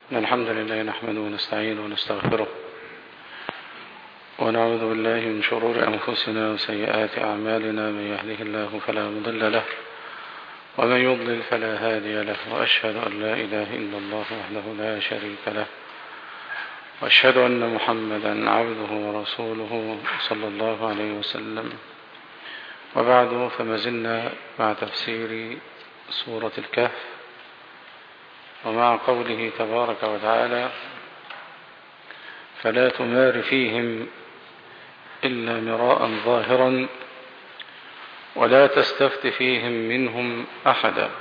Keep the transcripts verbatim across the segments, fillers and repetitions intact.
الحمد لله نحمده ونستعينه ونستغفره ونعوذ بالله من شرور أنفسنا وسيئات أعمالنا. من يهده الله فلا مضل له ومن يضلل فلا هادي له، وأشهد أن لا إله إلا الله وحده لا شريك له، وأشهد أن محمدا عبده ورسوله صلى الله عليه وسلم. وبعد، فما زلنا مع تفسير سورة الكهف ومع قوله تبارك وتعالى: فلا تمار فيهم إلا مراء ظاهرا ولا تستفت فيهم منهم أحدا.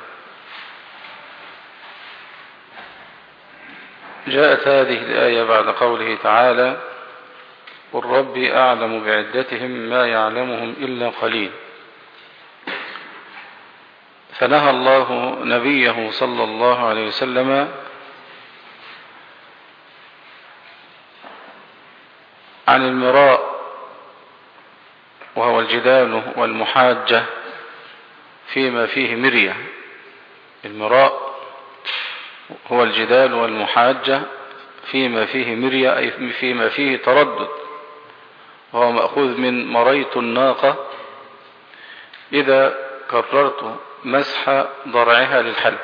جاءت هذه الآية بعد قوله تعالى: قل ربي أعلم بعدتهم ما يعلمهم إلا قليل. فنهى الله نبيه صلى الله عليه وسلم عن المراء، وهو الجدال والمحاجة فيما فيه مرية. المراء هو الجدال والمحاجة فيما فيه مرية، أي فيما فيه تردد، وهو مأخوذ من مريت الناقة إذا كررت مسح ضرعها للحلب.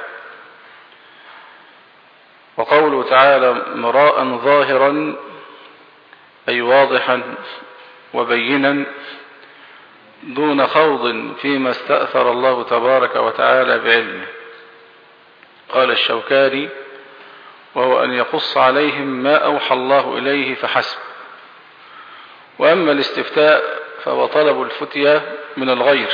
وقوله تعالى مراء ظاهرا أي واضحا وبينا دون خوض فيما استأثر الله تبارك وتعالى بعلمه. قال الشوكاني: وهو أن يقص عليهم ما أوحى الله إليه فحسب. وأما الاستفتاء فهو طلب الفتية من الغير.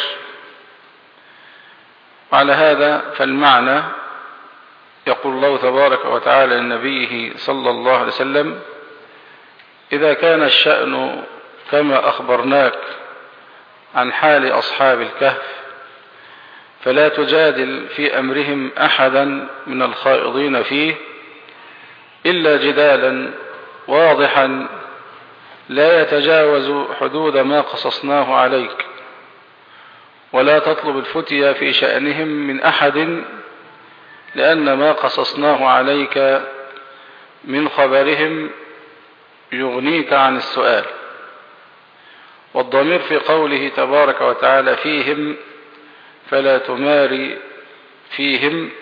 وعلى هذا فالمعنى يقول الله تبارك وتعالى لنبيه صلى الله عليه وسلم: إذا كان الشأن كما أخبرناك عن حال أصحاب الكهف فلا تجادل في أمرهم أحدا من الخائضين فيه إلا جدالا واضحا لا يتجاوز حدود ما قصصناه عليك، ولا تطلب الفتية في شأنهم من أحد، لأن ما قصصناه عليك من خبرهم يغنيك عن السؤال. والضمير في قوله تبارك وتعالى فيهم فلا تماري فيهم،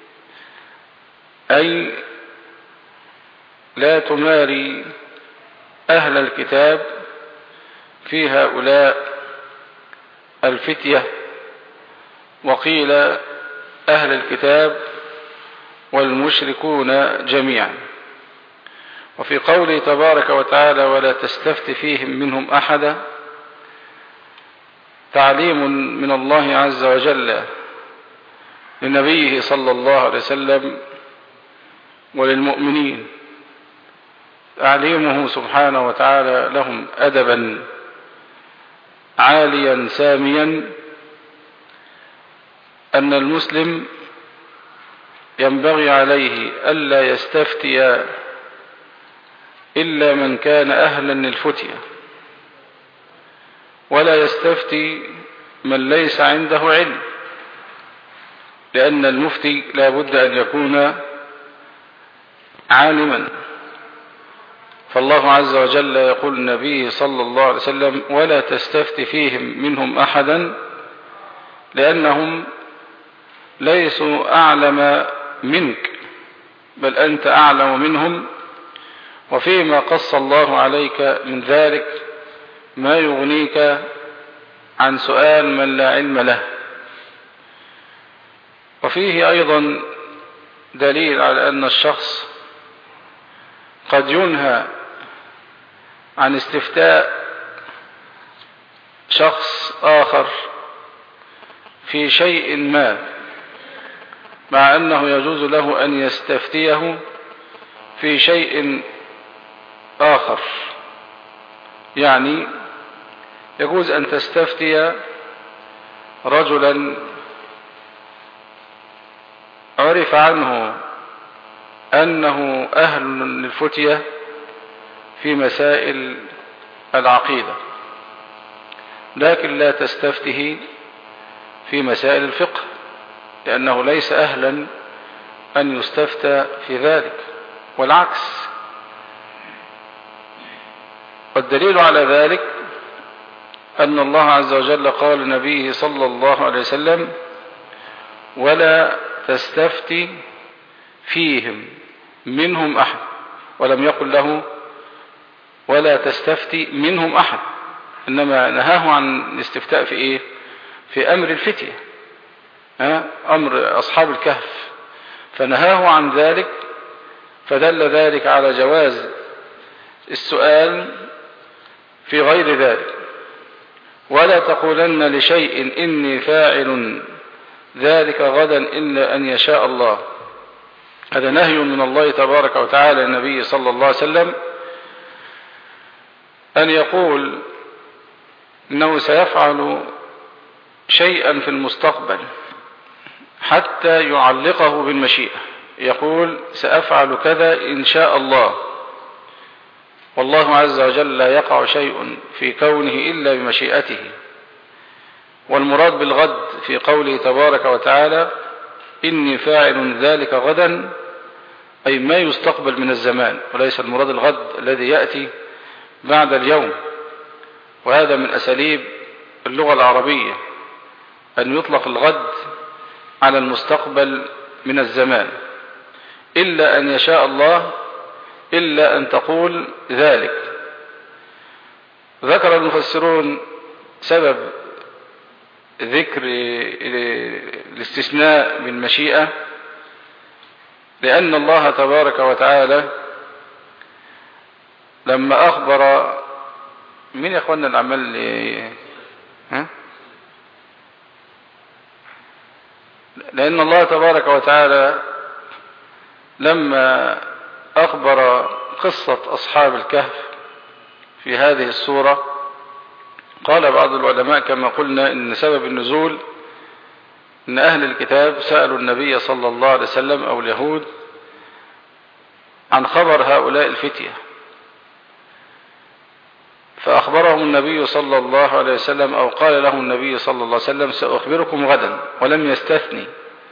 أي لا تماري أهل الكتاب في هؤلاء الفتية. وقيل أهل الكتاب والمشركون جميعا. وفي قوله تبارك وتعالى ولا تستفت فيهم منهم أحدا تعليم من الله عز وجل لنبيه صلى الله عليه وسلم وللمؤمنين، تعليمه سبحانه وتعالى لهم أدبا عاليا ساميا أن المسلم ينبغي عليه ألا يستفتي إلا من كان أهلا للفتية، ولا يستفتي من ليس عنده علم، لأن المفتي لا بد أن يكون عالما. فالله عز وجل يقول النبي صلى الله عليه وسلم ولا تستفت فيهم منهم أحدا، لأنهم ليسوا أعلم منك، بل أنت أعلم منهم، وفيما قص الله عليك من ذلك ما يغنيك عن سؤال من لا علم له. وفيه أيضا دليل على أن الشخص قد ينهى عن استفتاء شخص آخر في شيء ما، مع أنه يجوز له أن يستفتيه في شيء آخر. يعني يجوز أن تستفتي رجلا عرف عنه أنه أهل للفتية في مسائل العقيدة، لكن لا تستفته في مسائل الفقه، لأنه ليس أهلا أن يستفتى في ذلك. والعكس. والدليل على ذلك أن الله عز وجل قال لنبيه صلى الله عليه وسلم: ولا تستفتي فيهم منهم أحد، ولم يقل له ولا تستفتي منهم أحد، إنما نهاه عن الاستفتاء في إيه؟ في أمر الفتية، أمر أصحاب الكهف، فنهاه عن ذلك، فدل ذلك على جواز السؤال في غير ذلك. ولا تقولن لشيء إني فاعل ذلك غدا إلا أن يشاء الله. هذا نهي من الله تبارك وتعالى النبي صلى الله عليه وسلم أن يقول إنه سيفعل شيئا في المستقبل حتى يعلقه بالمشيئة، يقول سأفعل كذا إن شاء الله، والله عز وجل لا يقع شيء في كونه إلا بمشيئته. والمراد بالغد في قوله تبارك وتعالى إني فاعل ذلك غدا، أي ما يستقبل من الزمان، وليس المراد الغد الذي يأتي بعد اليوم. وهذا من أساليب اللغة العربية أن يطلق الغد على المستقبل من الزمان، إلا أن يشاء الله، إلا أن تقول ذلك. ذكر المفسرون سبب ذكر الاستثناء بالمشيئة لأن الله تبارك وتعالى لما أخبر مين يا أخوانا الأعمال ها؟ لأن الله تبارك وتعالى لما أخبر قصة أصحاب الكهف في هذه السورة قال بعض العلماء كما قلنا إن سبب النزول إن أهل الكتاب سألوا النبي صلى الله عليه وسلم أو اليهود عن خبر هؤلاء الفتية، فأخبرهم النبي صلى الله عليه وسلم أو قال لهم النبي صلى الله عليه وسلم سأخبركم غدا، ولم يستثني.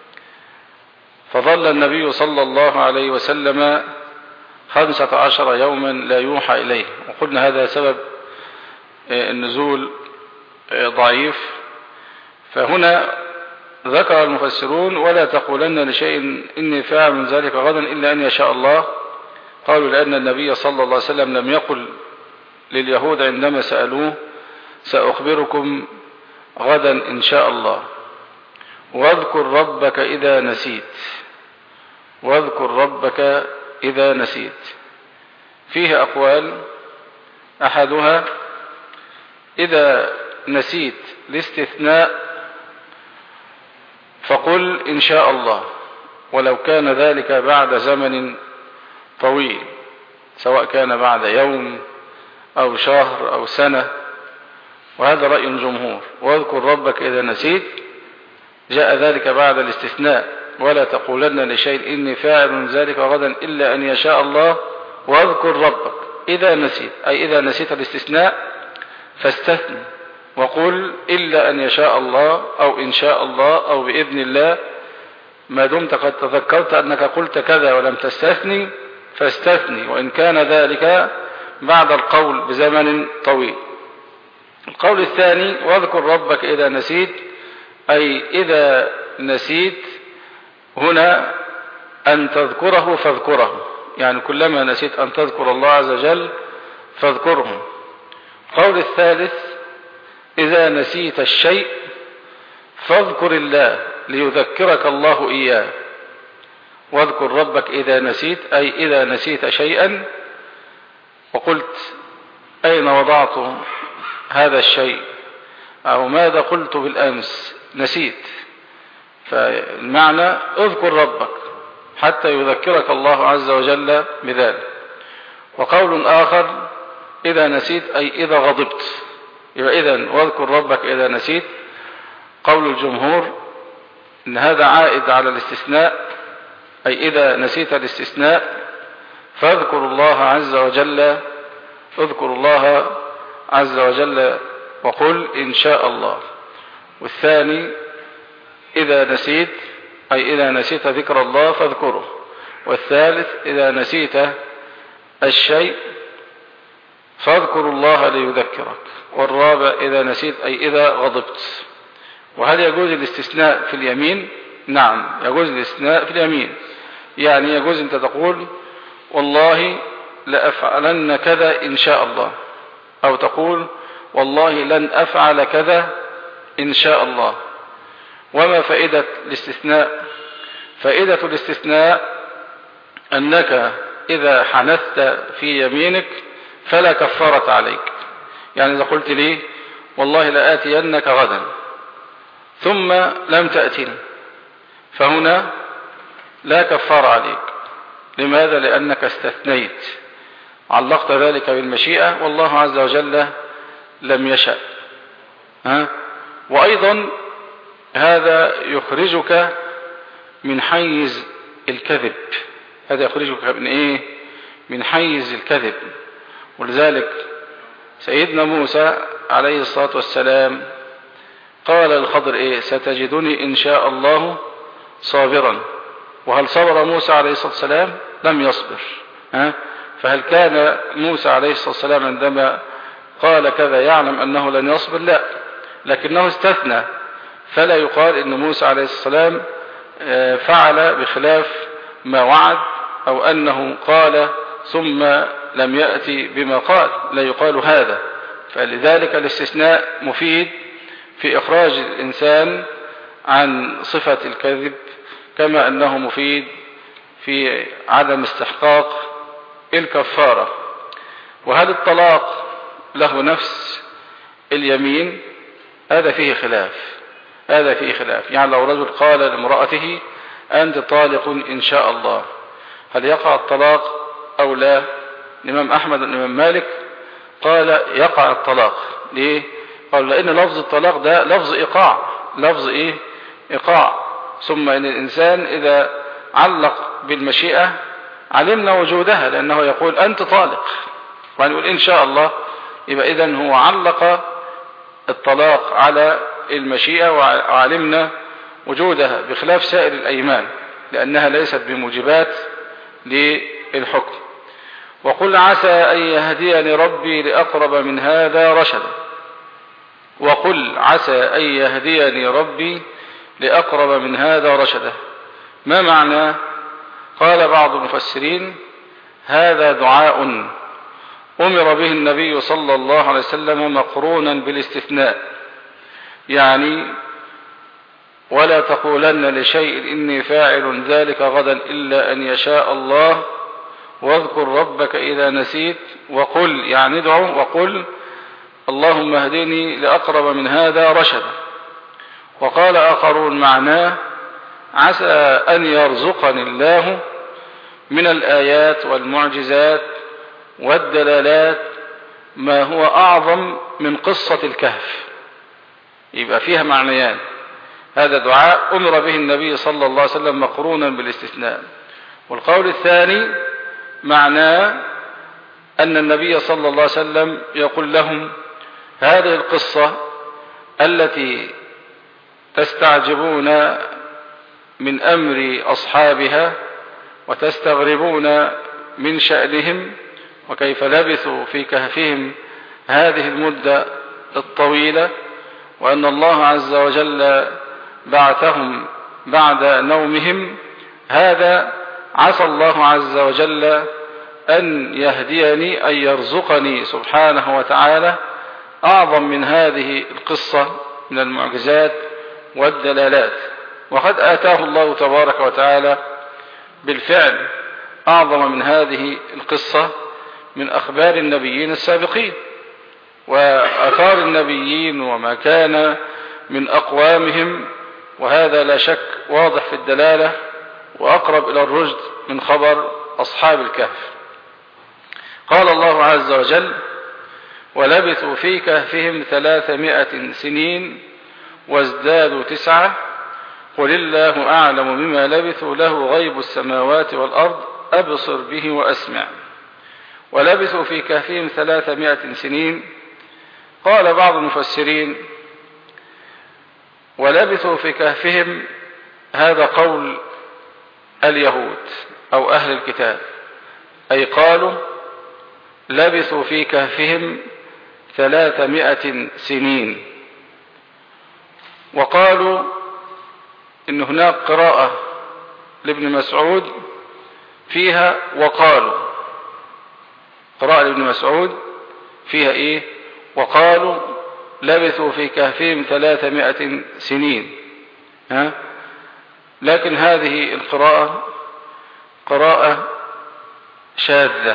فظل النبي صلى الله عليه وسلم خمسة عشر يوما لا يوحى إليه، وقلنا هذا سبب النزول ضعيف. فهنا ذكر المفسرون ولا تقولن لشيء إني فاعل من ذلك غدا إلا أن يشاء الله. قالوا لأن النبي صلى الله عليه وسلم لم يقل لليهود عندما سألوه سأخبركم غدا إن شاء الله. واذكر ربك إذا نسيت، واذكر ربك إذا نسيت، فيه أقوال، أحدها إذا نسيت الاستثناء فقل إن شاء الله، ولو كان ذلك بعد زمن طويل، سواء كان بعد يوم أو شهر أو سنة، وهذا رأي الجمهور. واذكر ربك إذا نسيت جاء ذلك بعد الاستثناء، ولا تقولن لشيء إني فاعل ذلك غدا إلا أن يشاء الله. واذكر ربك إذا نسيت، أي إذا نسيت الاستثناء فاستثني وقل إلا أن يشاء الله أو إن شاء الله أو بإذن الله، ما دمت قد تذكرت أنك قلت كذا ولم تستثني فاستثني، وإن كان ذلك بعد القول بزمن طويل. القول الثاني واذكر ربك إذا نسيت، أي إذا نسيت هنا أن تذكره فاذكره، يعني كلما نسيت أن تذكر الله عز وجل فاذكره. القول الثالث إذا نسيت الشيء فاذكر الله ليذكرك الله إياه. واذكر ربك إذا نسيت، أي إذا نسيت شيئا وقلت أين وضعت هذا الشيء أو ماذا قلت بالأمس نسيت، فالمعنى اذكر ربك حتى يذكرك الله عز وجل بذلك. وقول آخر إذا نسيت أي إذا غضبت، يبقى إذن واذكر ربك إذا نسيت. قول الجمهور إن هذا عائد على الاستثناء، أي إذا نسيت الاستثناء فاذكر الله عز وجل، اذكر الله عز وجل وقل إن شاء الله. والثاني إذا نسيت أي إذا نسيت ذكر الله فاذكره، والثالث إذا نسيت الشيء فاذكر الله ليذكرك، والرابع إذا نسيت أي إذا غضبت. وهل يجوز الاستثناء في اليمين؟ نعم يجوز الاستثناء في اليمين، يعني يجوز أنت تقول والله لأفعلن كذا إن شاء الله، أو تقول والله لن أفعل كذا إن شاء الله. وما فائدة الاستثناء؟ فائدة الاستثناء أنك إذا حنثت في يمينك فلا كفارة عليك. يعني إذا قلت لي والله لآتينك غدا ثم لم تأتني فهنا لا كفارة عليك. لماذا؟ لأنك استثنيت، علقت ذلك بالمشيئة والله عز وجل لم يشأ. ها؟ وأيضا هذا يخرجك من حيز الكذب، هذا يخرجك من إيه؟ من حيز الكذب. ولذلك سيدنا موسى عليه الصلاة والسلام قال للخضر إيه؟ ستجدني إن شاء الله صابرا. وهل صبر موسى عليه الصلاة والسلام؟ لم يصبر. ها؟ فهل كان موسى عليه الصلاة والسلام عندما قال كذا يعلم أنه لن يصبر؟ لا، لكنه استثنى، فلا يقال إن موسى عليه الصلاة والسلام فعل بخلاف ما وعد، أو أنه قال ثم لم يأتي بما قال، لا يقال هذا. فلذلك الاستثناء مفيد في إخراج الإنسان عن صفة الكذب، كما أنه مفيد في عدم استحقاق الكفارة. وهل الطلاق له نفس اليمين؟ هذا فيه خلاف، هذا فيه خلاف. يعني لو رجل قال لامرأته أنت طالق إن شاء الله، هل يقع الطلاق أو لا؟ الإمام أحمد والإمام مالك قال يقع الطلاق. ليه؟ قال لأن لفظ الطلاق ده لفظ إيقاع، لفظ إيه؟ إيقاع. ثم إن الإنسان إذا علق بالمشيئة علمنا وجودها، لأنه يقول أنت طالق وأن يقول إن شاء الله، يبقى إذن هو علق الطلاق على المشيئة وعلمنا وجودها، بخلاف سائر الأيمان لأنها ليست بموجبات للحكم. وقل عسى أن يهديني ربي لأقرب من هذا رشدا. وقل عسى أن يهديني ربي لأقرب من هذا رشدا. ما معنى؟ قال بعض المفسرين هذا دعاء أمر به النبي صلى الله عليه وسلم مقرونا بالاستثناء، يعني ولا تقولن لشيء إني فاعل ذلك غدا إلا أن يشاء الله، واذكر ربك إذا نسيت، وقل يعني ادعو وقل اللهم اهدني لأقرب من هذا رشدا. وقال آخرون معناه عسى أن يرزقني الله من الآيات والمعجزات والدلالات ما هو أعظم من قصة الكهف. يبقى فيها معنيان، هذا دعاء أمر به النبي صلى الله عليه وسلم مقرونا بالاستثناء. والقول الثاني معناه أن النبي صلى الله عليه وسلم يقول لهم هذه القصة التي تستعجبون من أمر أصحابها وتستغربون من شأنهم وكيف لبثوا في كهفهم هذه المدة الطويلة، وأن الله عز وجل بعثهم بعد نومهم، هذا عسى الله عز وجل أن يهديني أن يرزقني سبحانه وتعالى أعظم من هذه القصة من المعجزات والدلالات. وقد آتاه الله تبارك وتعالى بالفعل أعظم من هذه القصة من أخبار النبيين السابقين وأثار النبيين وما كان من أقوامهم، وهذا لا شك واضح في الدلالة وأقرب إلى الرشد من خبر أصحاب الكهف. قال الله عز وجل ولبثوا في كهفهم ثلاثمائة سنين وازدادوا تسعة قل الله أعلم بما لبثوا له غيب السماوات والأرض أبصر به وأسمع. ولبثوا في كهفهم ثلاثمائة سنين. قال بعض المفسرين ولبثوا في كهفهم هذا قول اليهود، أو أهل الكتاب، أي قالوا لبثوا في كهفهم ثلاثمائة سنين. وقالوا إن هناك قراءة لابن مسعود فيها وقالوا، قراءة لابن مسعود فيها إيه؟ وقالوا لبثوا في كهفهم ثلاثمائة سنين. ها؟ لكن هذه القراءة قراءة شاذة،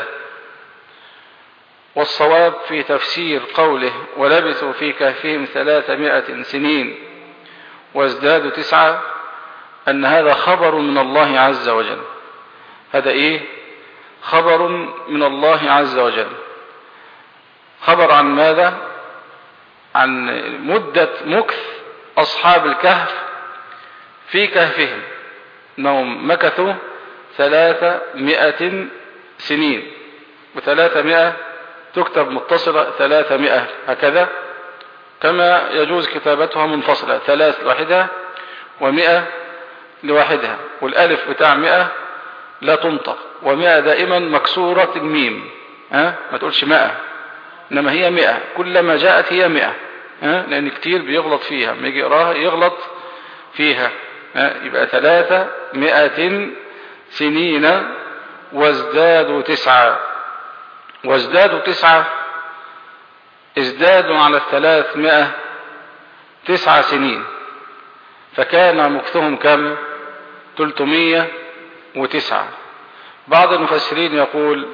والصواب في تفسير قوله ولبثوا في كهفهم ثلاثمائة سنين وازدادوا تسعة أن هذا خبر من الله عز وجل. هذا إيه؟ خبر من الله عز وجل. خبر عن ماذا؟ عن مدة مكث أصحاب الكهف في كهفهم، أنهم مكثوا ثلاثمائة سنين، وثلاثمائة تكتب متصلة ثلاثمائة هكذا، كما يجوز كتابتها منفصلة، ثلاث لوحدها ومئة لوحدها، والألف بتاع مئة لا تنطق، ومئة دائما مكسورة الميم، ها؟ ما تقولش مئة، إنما هي مئة، كلما جاءت هي مئة، ها؟ لأن كتير بيغلط فيها، ما يجي يقراها يغلط فيها. ها؟ يبقى ثلاثمائة سنين وازدادوا تسعة. وازدادوا تسعة، ازدادوا على الثلاثمائة تسع سنين، فكان مكثهم كم؟ ثلاثمائة وتسعة. بعض المفسرين يقول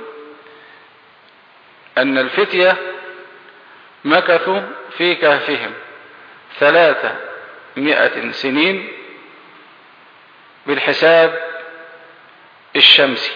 أن الفتية مكثوا في كهفهم ثلاثمائة سنين بالحساب الشمسي،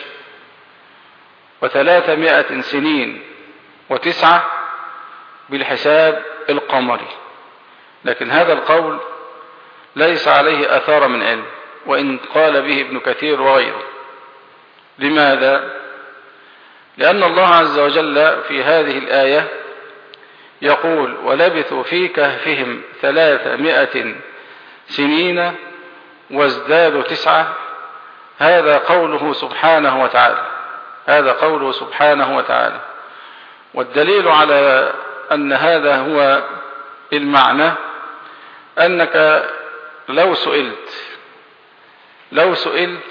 وثلاثمائة سنين وتسعة بالحساب القمري. لكن هذا القول ليس عليه أثار من علم، وإن قال به ابن كثير وغيره. لماذا؟ لأن الله عز وجل في هذه الآية يقول ولبثوا في كهفهم ثلاثمائة سنين وازدادوا تسعة. هذا قوله سبحانه وتعالى، هذا قوله سبحانه وتعالى. والدليل على أن هذا هو المعنى أنك لو سئلت لو سئلت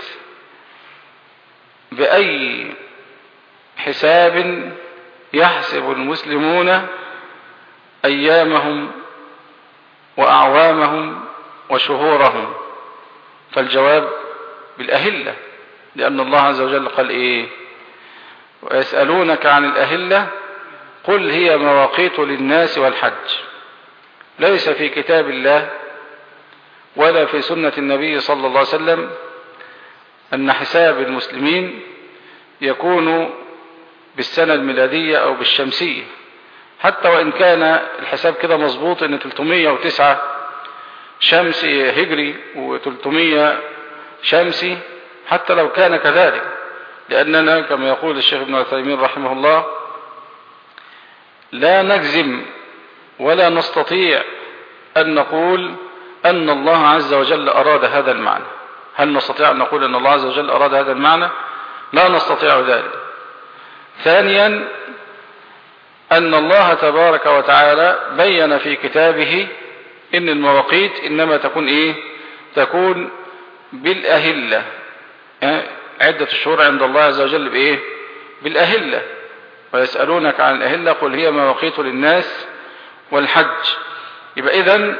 بأي حساب يحسب المسلمون أيامهم وأعوامهم وشهورهم، فالجواب بالأهلة، لأن الله عز وجل قال إيه؟ ويسألونك عن الأهلة قل هي مواقيت للناس والحج. ليس في كتاب الله ولا في سنة النبي صلى الله عليه وسلم أن حساب المسلمين يكون بالسنة الميلادية أو بالشمسية، حتى وإن كان الحساب كده مظبوط أن ثلاثمائة وتسعة شمسي هجري و300 شمسي، حتى لو كان كذلك، لأننا كما يقول الشيخ ابن عثيمين رحمه الله لا نجزم ولا نستطيع أن نقول أن الله عز وجل أراد هذا المعنى. هل نستطيع أن نقول أن الله عز وجل أراد هذا المعنى؟ لا نستطيع ذلك. ثانيا أن الله تبارك وتعالى بين في كتابه إن المواقيت إنما تكون إيه؟ تكون بالأهلة. عدة الشهور عند الله عز وجل بإيه؟ بالأهلة. ويسألونك عن الأهلة قل هي مواقيت للناس والحج. يبقى إذن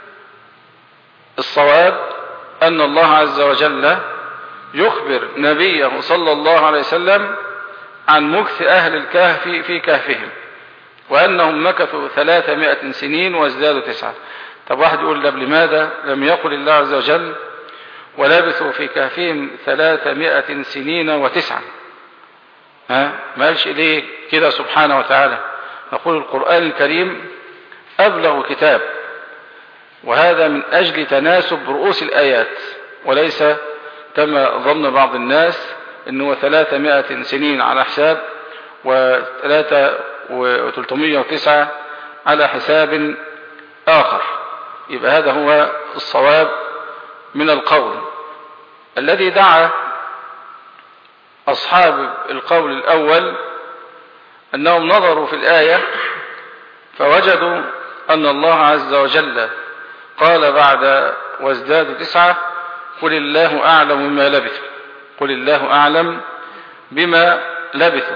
الصواب أن الله عز وجل يخبر نبيه صلى الله عليه وسلم عن مكث أهل الكهف في كهفهم، وأنهم مكثوا ثلاثمائة سنين وازدادوا تسعة. طب واحد يقول لب لماذا لم يقل الله عز وجل ولبثوا في كهفهم ثلاثمائة سنين وتسعة؟ ها ما قالش إليه كده سبحانه وتعالى؟ نقول القرآن الكريم أبلغ كتاب، وهذا من أجل تناسب رؤوس الآيات، وليس كما ظن بعض الناس أنه ثلاثمائة سنين على حساب وثلاثمائة وتسعة على حساب آخر. يبقى هذا هو الصواب من القول. الذي دعا أصحاب القول الأول أنهم نظروا في الآية فوجدوا أن الله عز وجل قال بعد وازدادوا تسعة قل الله أعلم بما لبثوا قل الله أعلم بما لبثوا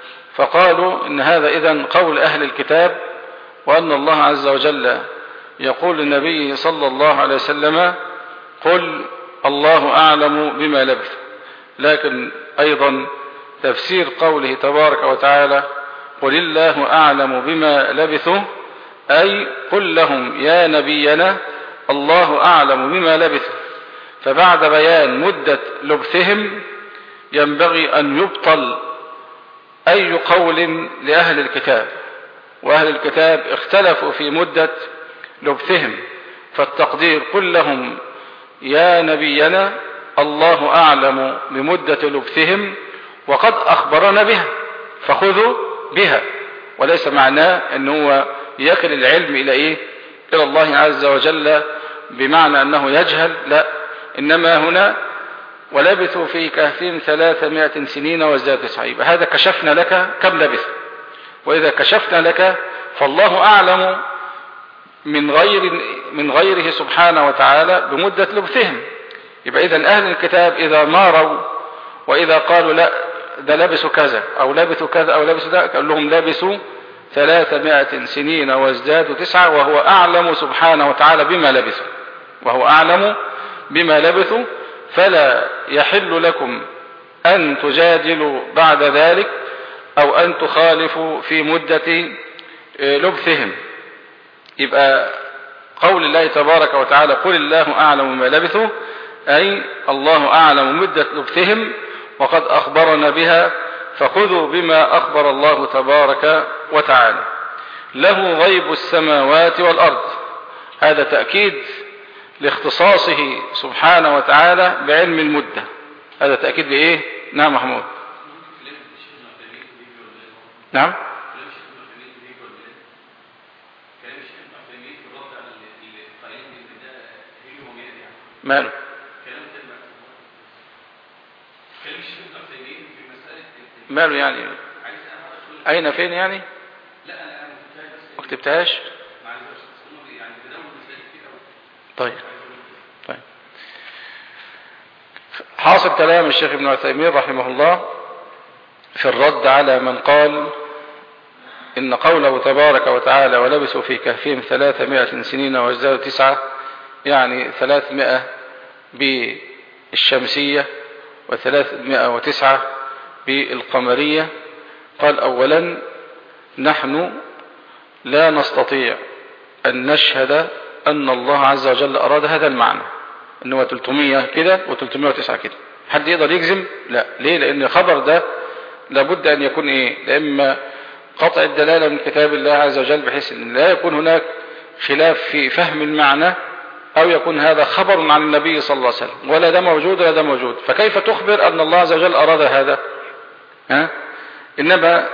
فقالوا إن هذا إذن قول أهل الكتاب وأن الله عز وجل يقول للنبي صلى الله عليه وسلم قل الله أعلم بما لبثوا. لكن أيضا تفسير قوله تبارك وتعالى قل الله أعلم بما لبثوا أي قل لهم يا نبينا الله أعلم بما لبثوا. فبعد بيان مدة لبثهم ينبغي أن يبطل أي قول لأهل الكتاب، وأهل الكتاب اختلفوا في مدة لبثهم، فالتقدير قل لهم يا نبينا الله أعلم بمدة لبثهم وقد أخبرنا بها فخذوا بها، وليس معناه أنه يكل العلم إلى إيه؟ إلى الله عز وجل بمعنى أنه يجهل، لا، إنما هنا ولبثوا في كهفهم ثلاثمائة سنين وازدادوا تسعة. يبقى هذا كشفنا لك كم لبث، وإذا كشفنا لك فالله أعلم من غير من غيره سبحانه وتعالى بمدة لبثهم. يبقى إذن أهل الكتاب إذا ماروا وإذا قالوا لا ده لبسوا كذا أو لبثوا كذا أو لبسوا ده، قال لهم لبسوا ثلاثمائة سنين وازدادوا تسعة وهو أعلم سبحانه وتعالى بما لبثوا وهو أعلم بما لبثوا. فلا يحل لكم أن تجادلوا بعد ذلك أو أن تخالفوا في مدة لبثهم. يبقى قول الله تبارك وتعالى قل الله أعلم بما لبثوا أي الله أعلم مدة لبثهم وقد أخبرنا بها فخذوا بما أخبر الله تبارك وتعالى. له غيب السماوات والأرض، هذا تأكيد لاختصاصه سبحانه وتعالى بعلم المدة. هذا تأكيد لإيه؟ نعم محمود. نعم ماله ماله يعني أين فين يعني ما كتبتهاش. طيب طيب حاصل كلام الشيخ ابن عثيمين رحمه الله في الرد على من قال إن قوله تبارك وتعالى ولبثوا في كهفهم ثلاثمائة سنين وازدادوا تسعة يعني ثلاثمائة بالشمسية وثلاثمائة وتسعة بالقمرية. قال أولا نحن لا نستطيع أن نشهد أن الله عز وجل أراد هذا المعنى أنه ثلاثمائة كده وثلاثمائة وتسعة كده. حد يقدر يجزم؟ لا. ليه؟ لأن الخبر ده لابد أن يكون إيه؟ لإما قطع الدلالة من كتاب الله عز وجل بحيث أن لا يكون هناك خلاف في فهم المعنى، أو يكون هذا خبر عن النبي صلى الله عليه وسلم، ولا ده موجود ولا ده موجود. فكيف تخبر أن الله عز وجل أراد هذا؟ ها؟ إنما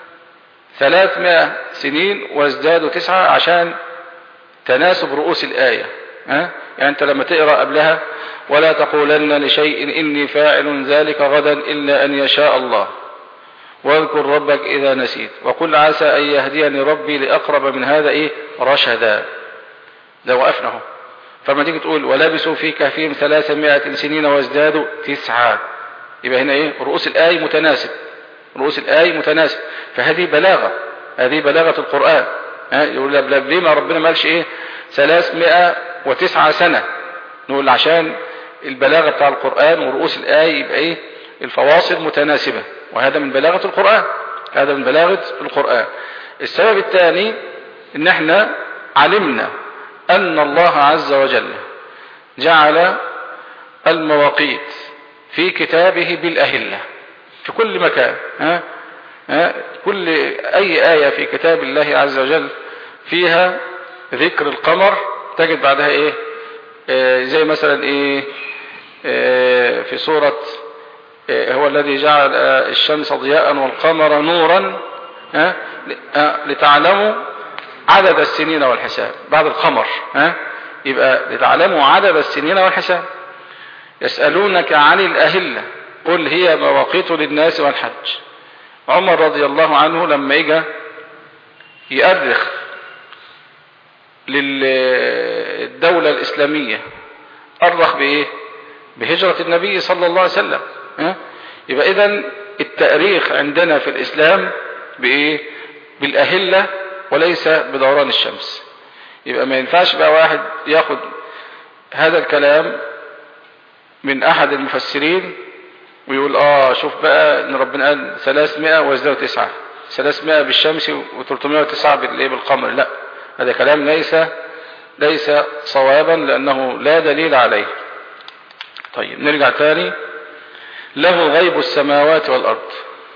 ثلاثمائة سنين وازدادوا تسعة عشان تناسب رؤوس الآية. ها؟ يعني أنت لما تقرأ قبلها ولا تقولن لشيء إني فاعل ذلك غدا إلا أن يشاء الله واذكر ربك إذا نسيت وقل عسى أن يهديني ربي لأقرب من هذا إيه رشدا. ده وقفناه. فما تيجي تقول ولبسوا في كهفهم ثلاثمائة سنين وازدادوا تسعة، يبقى هنا إيه رؤوس الآية متناسب، رؤوس الآية متناسب. فهذه بلاغة، هذه بلاغة القرآن. ها؟ يقول ليه ما ربنا ما قالش إيه ثلاثمائة وتسعة سنة؟ نقول عشان البلاغة بتاع القرآن ورؤوس الآية يبقى إيه الفواصل متناسبة، وهذا من بلاغة القرآن، هذا من بلاغة القرآن. السبب الثاني إن احنا علمنا أن الله عز وجل جعل المواقيت في كتابه بالأهلة في كل مكان. ها؟ ها؟ كل أي آية في كتاب الله عز وجل فيها ذكر القمر تجد بعدها إيه آه زي مثلا إيه آه في سورة آه هو الذي جعل آه الشمس ضياء والقمر نورا آه لتعلموا عدد السنين والحساب بعد القمر. ها؟ يبقى لتعلموا عدد السنين والحساب. يسألونك عن الأهلة قل هي مواقيت للناس والحج. عمر رضي الله عنه لما اجى يؤرخ للدولة الإسلامية أرخ بإيه؟ بهجرة النبي صلى الله عليه وسلم. ها؟ يبقى إذن التأريخ عندنا في الإسلام بإيه؟ بالأهلة وليس بدوران الشمس. يبقى ما ينفعش بقى واحد ياخد هذا الكلام من أحد المفسرين ويقول آه شوف بقى إن ربنا قال ثلاثمائة ويزداد تسعة، ثلاثمائة بالشمس وثلاثمائة وتسعة بالقمر. لا، هذا كلام ليس ليس صوابا لأنه لا دليل عليه. طيب نرجع تاني. له غيب السماوات والأرض،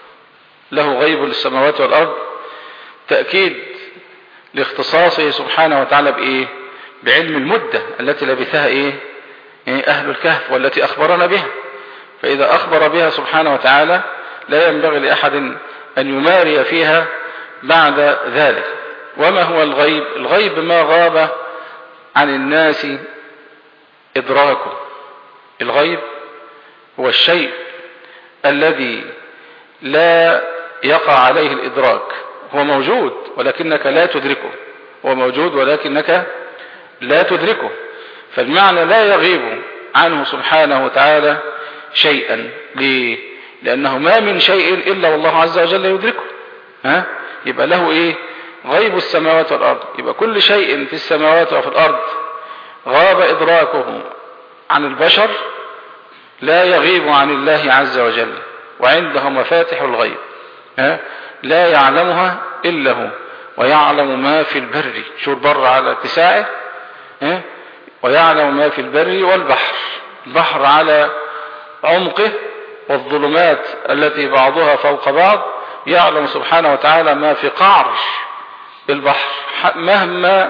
له غيب السماوات والأرض تأكيد لاختصاصه سبحانه وتعالى بإيه؟ بعلم المدة التي لبثها إيه؟ أهل الكهف والتي أخبرنا بها. فإذا أخبر بها سبحانه وتعالى لا ينبغي لأحد أن يماري فيها بعد ذلك. وما هو الغيب؟ الغيب ما غاب عن الناس إدراكه. الغيب هو الشيء الذي لا يقع عليه الإدراك، هو موجود ولكنك لا تدركه، هو موجود ولكنك لا تدركه. فالمعنى لا يغيب عنه سبحانه وتعالى شيئا. ليه؟ لأنه ما من شيء إلا والله عز وجل يدركه. ها؟ يبقى له إيه؟ غيب السماوات والأرض. يبقى كل شيء في السماوات وفي الأرض غاب إدراكه عن البشر لا يغيب عن الله عز وجل، وعنده مفاتح الغيب ها؟ لا يعلمها إلا هو، ويعلم ما في البر، شو البر على اتساعه ها؟ ويعلم ما في البر والبحر، البحر على عمقه والظلمات التي بعضها فوق بعض، يعلم سبحانه وتعالى ما في قعر البحر مهما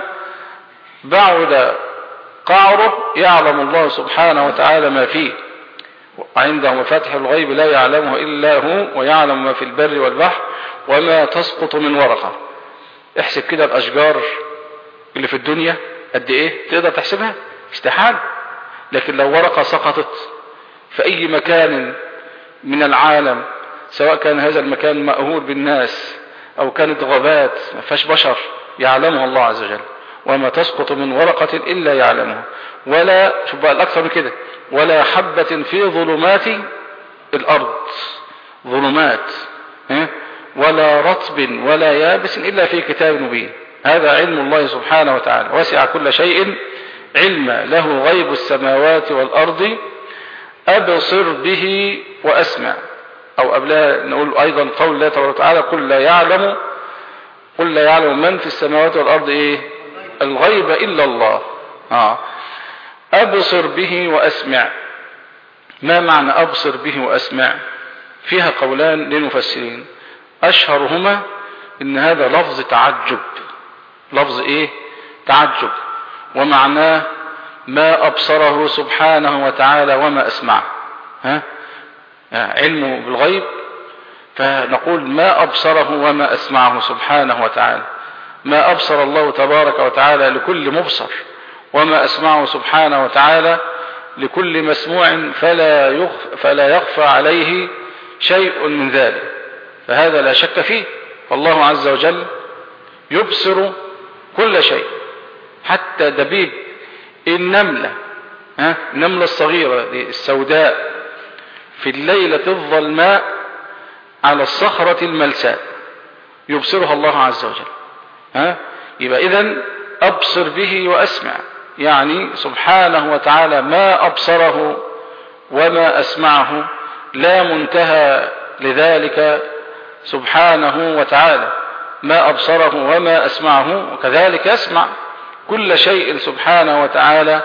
بعد قعره، يعلم الله سبحانه وتعالى ما فيه. وعنده مفاتح الغيب لا يعلمه إلا هو، ويعلم ما في البر والبحر وما تسقط من ورقة. احسب كده الأشجار اللي في الدنيا قد ايه؟ تقدر تحسبها؟ استحال. لكن لو ورقة سقطت في أي مكان من العالم، سواء كان هذا المكان مأهول بالناس أو كانت غابات ما فيهاش بشر، يعلمها الله عز وجل. وما تسقط من ورقة إلا يعلمها، ولا شوف بقى الأكثر من كده، ولا حبة في ظلمات الأرض، ظلمات ها؟ ولا رطب ولا يابس إلا في كتاب مبين. هذا علم الله سبحانه وتعالى، وسع كل شيء علما. له غيب السماوات والأرض أبصر به وأسمع. أو قبلها نقول أيضا قول الله تبارك وتعالى قل لا يعلم قل لا يعلم من في السماوات والأرض إيه؟ الغيب إلا الله. آه. أبصر به وأسمع. ما معنى أبصر به وأسمع؟ فيها قولان للمفسرين، أشهرهما إن هذا لفظ تعجب، لفظ إيه؟ تعجب، ومعناه ما أبصره سبحانه وتعالى وما أسمعه. ها؟ علمه بالغيب، فنقول ما أبصره وما أسمعه سبحانه وتعالى. ما أبصر الله تبارك وتعالى لكل مبصر، وما أسمعه سبحانه وتعالى لكل مسموع، فلا يخف فلا يخفى عليه شيء من ذلك. فهذا لا شك فيه. فالله عز وجل يبصر كل شيء، حتى دبيب النملة، ها؟ النملة الصغيرة السوداء في الليلة الظلماء على الصخرة الملساء يبصرها الله عز وجل. ها؟ يبقى إذن أبصر به وأسمع، يعني سبحانه وتعالى ما أبصره وما أسمعه لا منتهى لذلك سبحانه وتعالى. ما أبصره وما أسمعه، وكذلك يسمع كل شيء سبحانه وتعالى،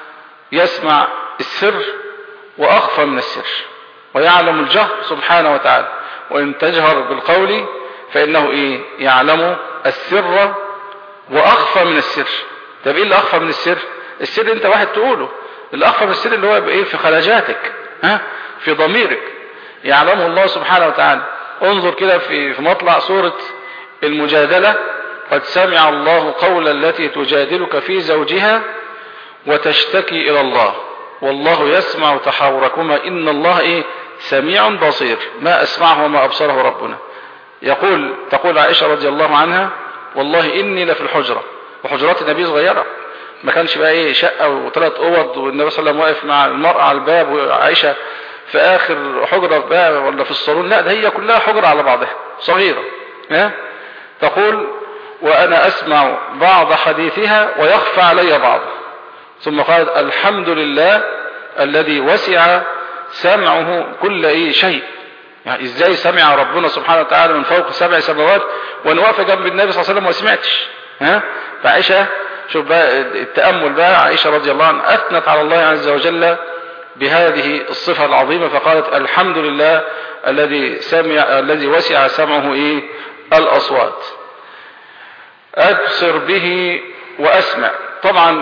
يسمع السر وأخفى من السر، ويعلم الجهر سبحانه وتعالى. وإن تجهر بالقول فإنه إيه؟ يعلم السر وأخفى من السر. طب إيه اللي أخفى من السر؟ السر أنت واحد تقوله، اللي أخفى من السر اللي هو إيه؟ في خلاجاتك، ها؟ في ضميرك، يعلمه الله سبحانه وتعالى. انظر كده في في مطلع سورة المجادلة، قد سمع الله قول التي تجادلك في زوجها وتشتكي إلى الله والله يسمع تحاوركما إن الله إيه؟ سميع بصير، ما أسمعه وما أبصره ربنا. يقول تقول عائشة رضي الله عنها: والله إني لفي الحجرة، وحجرات النبي صغيرة، ما كانش بقى ايه شقة وثلاث اوض والنبي صلى الله عليه وسلم واقف مع المرأة على الباب وعائشة في اخر حجرة بقى ولا في الصالون، لا ده هي كلها حجرة على بعضها صغيرة. ها؟ تقول: وانا اسمع بعض حديثها ويخفى علي بعض. ثم قالت: الحمد لله الذي وسع سمعه كل ايه شيء. يعني ازاي سمع ربنا سبحانه وتعالى من فوق سبع سماوات وانا واقفه جنب النبي صلى الله عليه وسلم وما سمعتش؟ ها؟ فعائشة شوف بقى التأمل بقى، عائشة رضي الله عنها أثنت على الله عز وجل بهذه الصفة العظيمة، فقالت: الحمد لله الذي سمع الذي وسع سمعه إيه الأصوات. أبصر به وأسمع. طبعا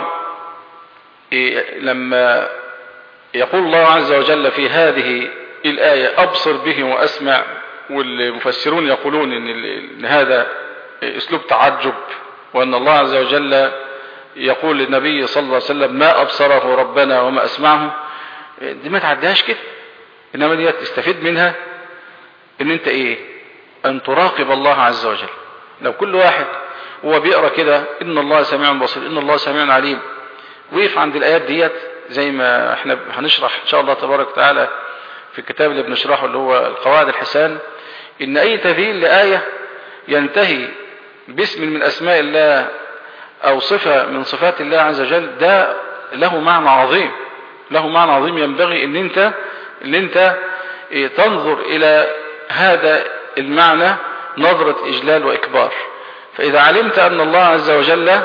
إيه لما يقول الله عز وجل في هذه الآية أبصر به وأسمع، والمفسرون يقولون إن هذا أسلوب تعجب، وأن الله عز وجل يقول للنبي صلى الله عليه وسلم: ما أبصره ربنا وما أسمعه. دي ما تعديهاش كده، إنما دي تستفيد منها إن أنت إيه أن تراقب الله عز وجل. لو كل واحد هو بيقرأ كده إن الله سميع بصير، إن الله سميع عليم، وقف عند الآيات ديت زي ما احنا هنشرح إن شاء الله تبارك وتعالى في الكتاب اللي بنشرحه اللي هو القواعد الحسان، إن أي تذييل لآية ينتهي باسم من أسماء الله أو صفة من صفات الله عز وجل ده له معنى عظيم، له معنى عظيم ينبغي أن أنت, إن أنت تنظر إلى هذا المعنى نظرة إجلال وإكبار. فإذا علمت أن الله عز وجل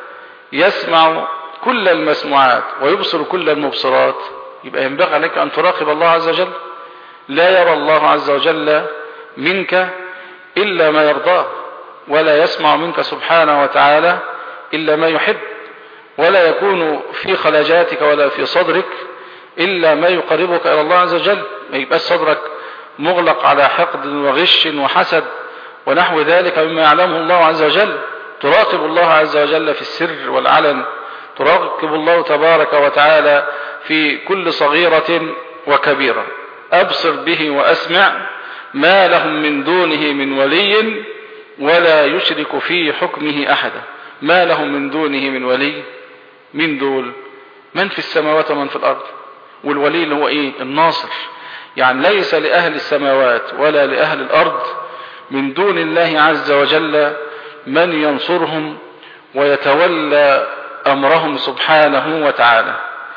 يسمع كل المسموعات ويبصر كل المبصرات، يبقى ينبغي عليك أن تراقب الله عز وجل. لا يرى الله عز وجل منك إلا ما يرضاه، ولا يسمع منك سبحانه وتعالى إلا ما يحب، ولا يكون في خلاجاتك ولا في صدرك إلا ما يقربك إلى الله عز وجل. ما يبقى صدرك مغلق على حقد وغش وحسد ونحو ذلك مما يعلمه الله عز وجل. تراقب الله عز وجل في السر والعلن، تراقب الله تبارك وتعالى في كل صغيرة وكبيرة. أبصر به وأسمع، ما لهم من دونه من ولي ولا يشرك في حكمه أحدا. ما لهم من دونه من ولي، من دول من في السماوات ومن في الأرض. والولي اللي هو إيه الناصر، يعني ليس لأهل السماوات ولا لأهل الأرض من دون الله عز وجل من ينصرهم ويتولى أمرهم سبحانه وتعالى.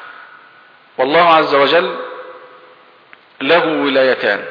والله عز وجل له ولايتان،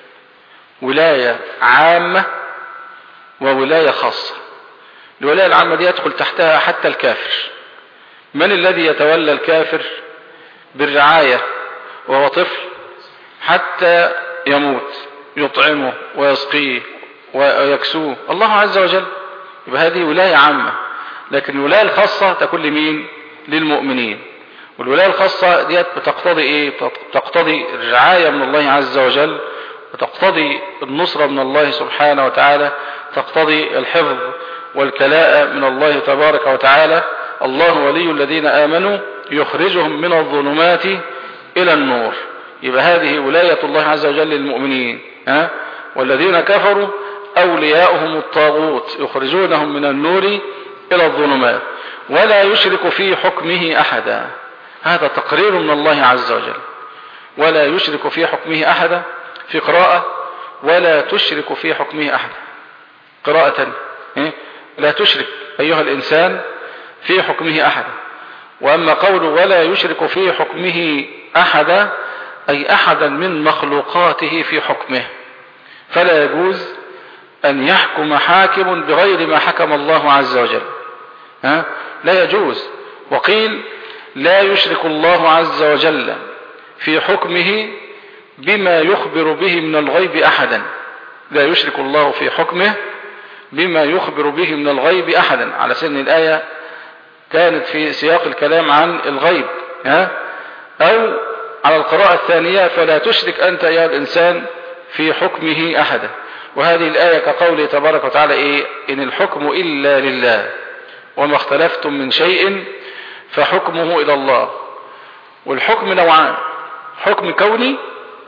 ولاية عامة وولاية خاصة. الولاية العامة دي يدخل تحتها حتى الكافر. من الذي يتولى الكافر بالرعاية وهو طفل حتى يموت، يطعمه ويسقيه ويكسوه؟ الله عز وجل. يبقى هذه ولاية عامة. لكن الولاية الخاصة تكون لمين؟ للمؤمنين. والولاية الخاصة ديت بتقتضي ايه؟ تقتضي الرعاية من الله عز وجل، وتقتضي النصرة من الله سبحانه وتعالى، تقتضي الحفظ والكلاء من الله تبارك وتعالى. الله ولي الذين آمنوا يخرجهم من الظلمات إلى النور. يبقى هذه ولاية الله عز وجل للمؤمنين. ها؟ والذين كفروا أولياؤهم الطاغوت يخرجونهم من النور إلى الظلمات ولا يشرك في حكمه أحدا. هذا تقرير من الله عز وجل. ولا يشرك في حكمه أحدا، في قراءة ولا تشرك في حكمه أحدا. قراءة لا تشرك أيها الإنسان في حكمه أحدا. وأما قوله ولا يشرك في حكمه أحدا أي أحدا من مخلوقاته في حكمه، فلا يجوز أن يحكم حاكم بغير ما حكم الله عز وجل. ها؟ لا يجوز. وقيل لا يشرك الله عز وجل في حكمه بما يخبر به من الغيب أحدا. لا يشرك الله في حكمه بما يخبر به من الغيب أحدا، على سن الآية كانت في سياق الكلام عن الغيب. ها؟ أو على القراءة الثانية فلا تشرك أنت يا الإنسان في حكمه أحدا. وهذه الآية كقوله تبارك وتعالى إيه؟ إن الحكم إلا لله وما اختلفتم من شيء فحكمه إلى الله. والحكم نوعان: حكم كوني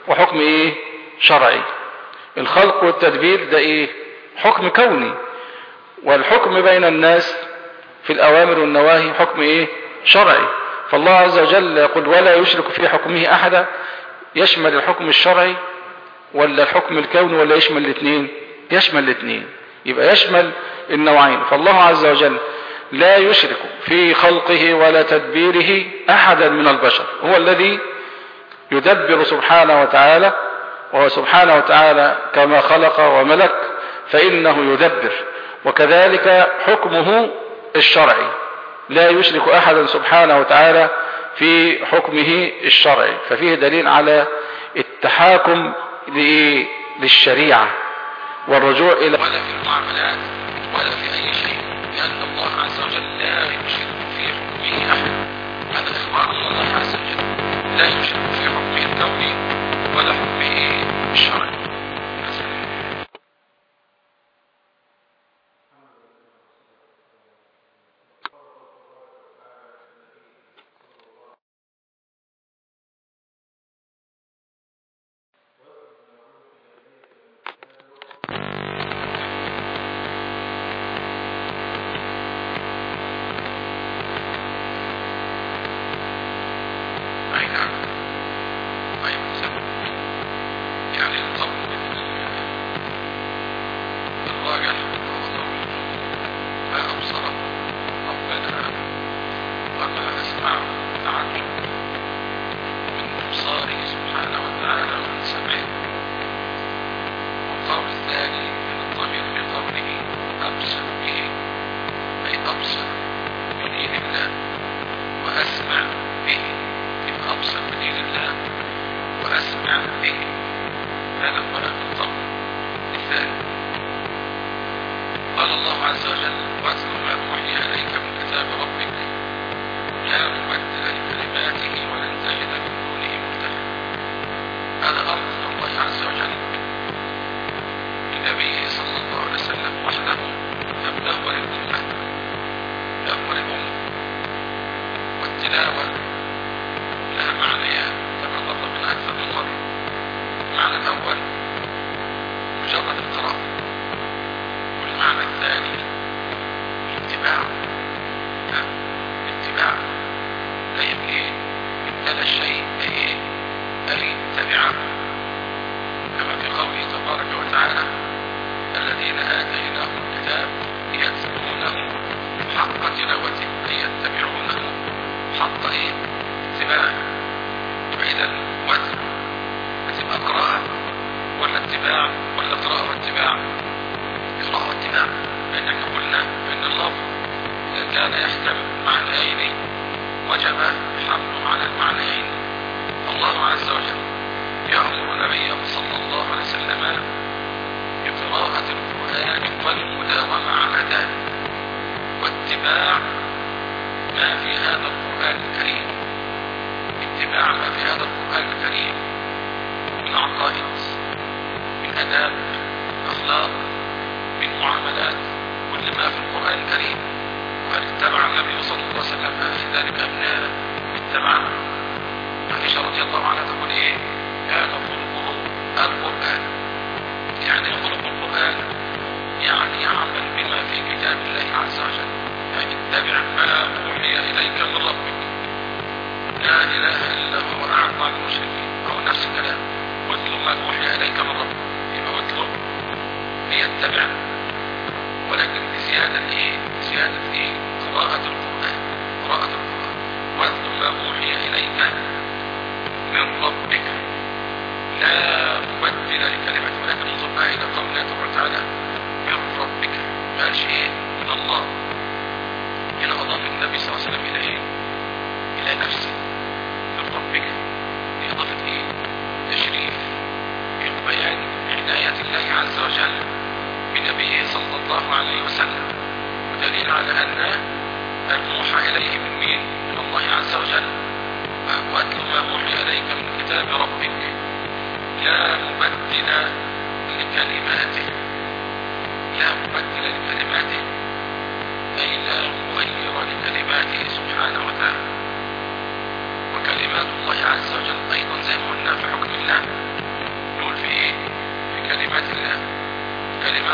وحكم ايه شرعي. الخلق والتدبير ده ايه حكم كوني، والحكم بين الناس في الأوامر والنواهي حكم ايه شرعي. فالله عز وجل يقول ولا يشرك في حكمه أحدا، يشمل الحكم الشرعي ولا الحكم الكوني ولا يشمل الاثنين؟ يشمل الاثنين، يبقى يشمل النوعين. فالله عز وجل لا يشرك في خلقه ولا تدبيره أحدا من البشر، هو الذي يدبر سبحانه وتعالى، وهو سبحانه وتعالى كما خلق وملك فإنه يدبر. وكذلك حكمه الشرعي لا يشرك أحدا سبحانه وتعالى في حكمه الشرعي، ففيه دليل على التحاكم للشريعة والرجوع إلى ولا في المعاملات ولا في أي شيء، لأن الله عز وجل لا يشرك في حكمه أحد. هذا إخبار أن الله عز وجل لا يشرك في حكمه الكوني ولا حكمه الشرعي. سبحانه وتعالى. وكلمات الله عز وجل أيضا زي ما قلنا في حكم الله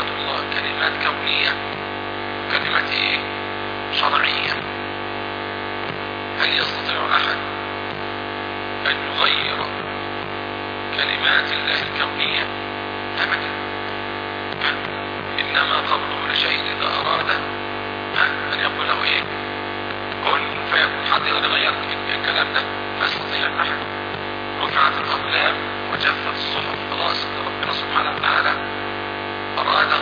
كلمات الله كلمات كونية كلمات ايه شرعية. هل يستطيع احد ان يغير كلمات الله الكونية؟ ابدا. انما قوله لشيء اذا اراد ان يقول له ايه كن فيكون. حد يقدر يغير الكلام ده؟ ما يستطيع احد. رفعت الاقلام وجفت الصحف، خلاص ربنا سبحانه وتعالى اراده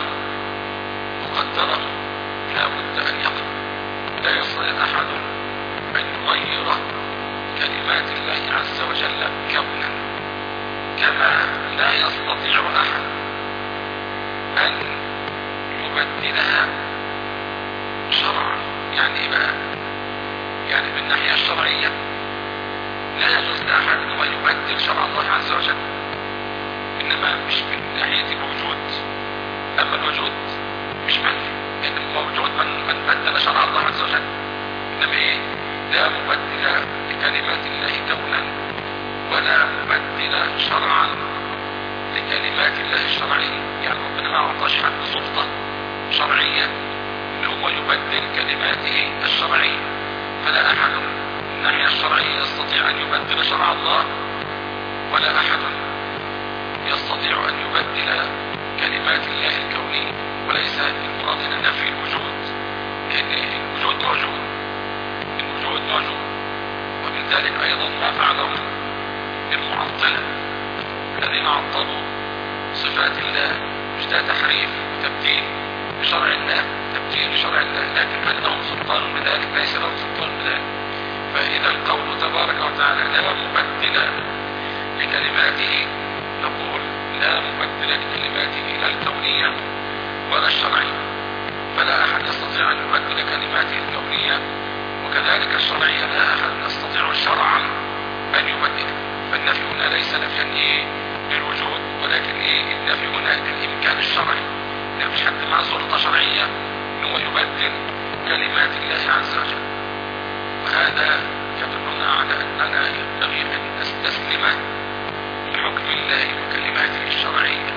مقدره لا بد ان يقع. لا يستطيع احد ان يغير كلمات الله عز وجل كونا، كما لا يستطيع احد ان يبدلها شرعا. يعني ايه بقى؟ يعني من الناحيه الشرعيه لا يجوز لاحد ان يبدل شرع الله عز وجل، انما مش من ناحيه الوجود. اما الوجود مش منفي، لان موجود من من بدل شرع الله عز وجل، انما ايه؟ لا مبدل لكلمات الله كونا ولا مبدل شرعا لكلمات الله الشرعيه. يعني ربنا ما اعطاش حد سلطه شرعيه ان هو يبدل كلماته الشرعيه، فلا احد من الناحيه الشرعيه يستطيع ان يبدل شرع الله، ولا احد يستطيع ان يبدل كلمات الله الكونيه. وليس المراد هنا نفي الوجود، لان الوجود موجود، الوجود موجود. ومن ذلك ايضا ما فعله المعطله الذين عطلوا صفات الله، مش ده تحريف وتبديل لشرع الله، تبديل لشرع الله، لكن هل لهم سلطان بذلك؟ ليس لهم سلطان بذلك. فاذا القول تبارك وتعالى لا مبدل لكلماته، نقول لا مبدل لكلماته لا الكونيه ولا الشرعيه، فلا احد يستطيع ان يبدل كلماته الكونيه، وكذلك الشرعيه لا احد يستطيع شرعا ان يبدله. فالنفي هنا ليس نفيا ايه للوجود، ولكن ايه النفي هنا للامكان الشرعي. لا مش حد مع سلطه شرعيه ان هو يبدل كلمات الله عز وجل. وهذا يدلنا على اننا ينبغي ان نستسلم لحكم الله وكلماته الشرعيه،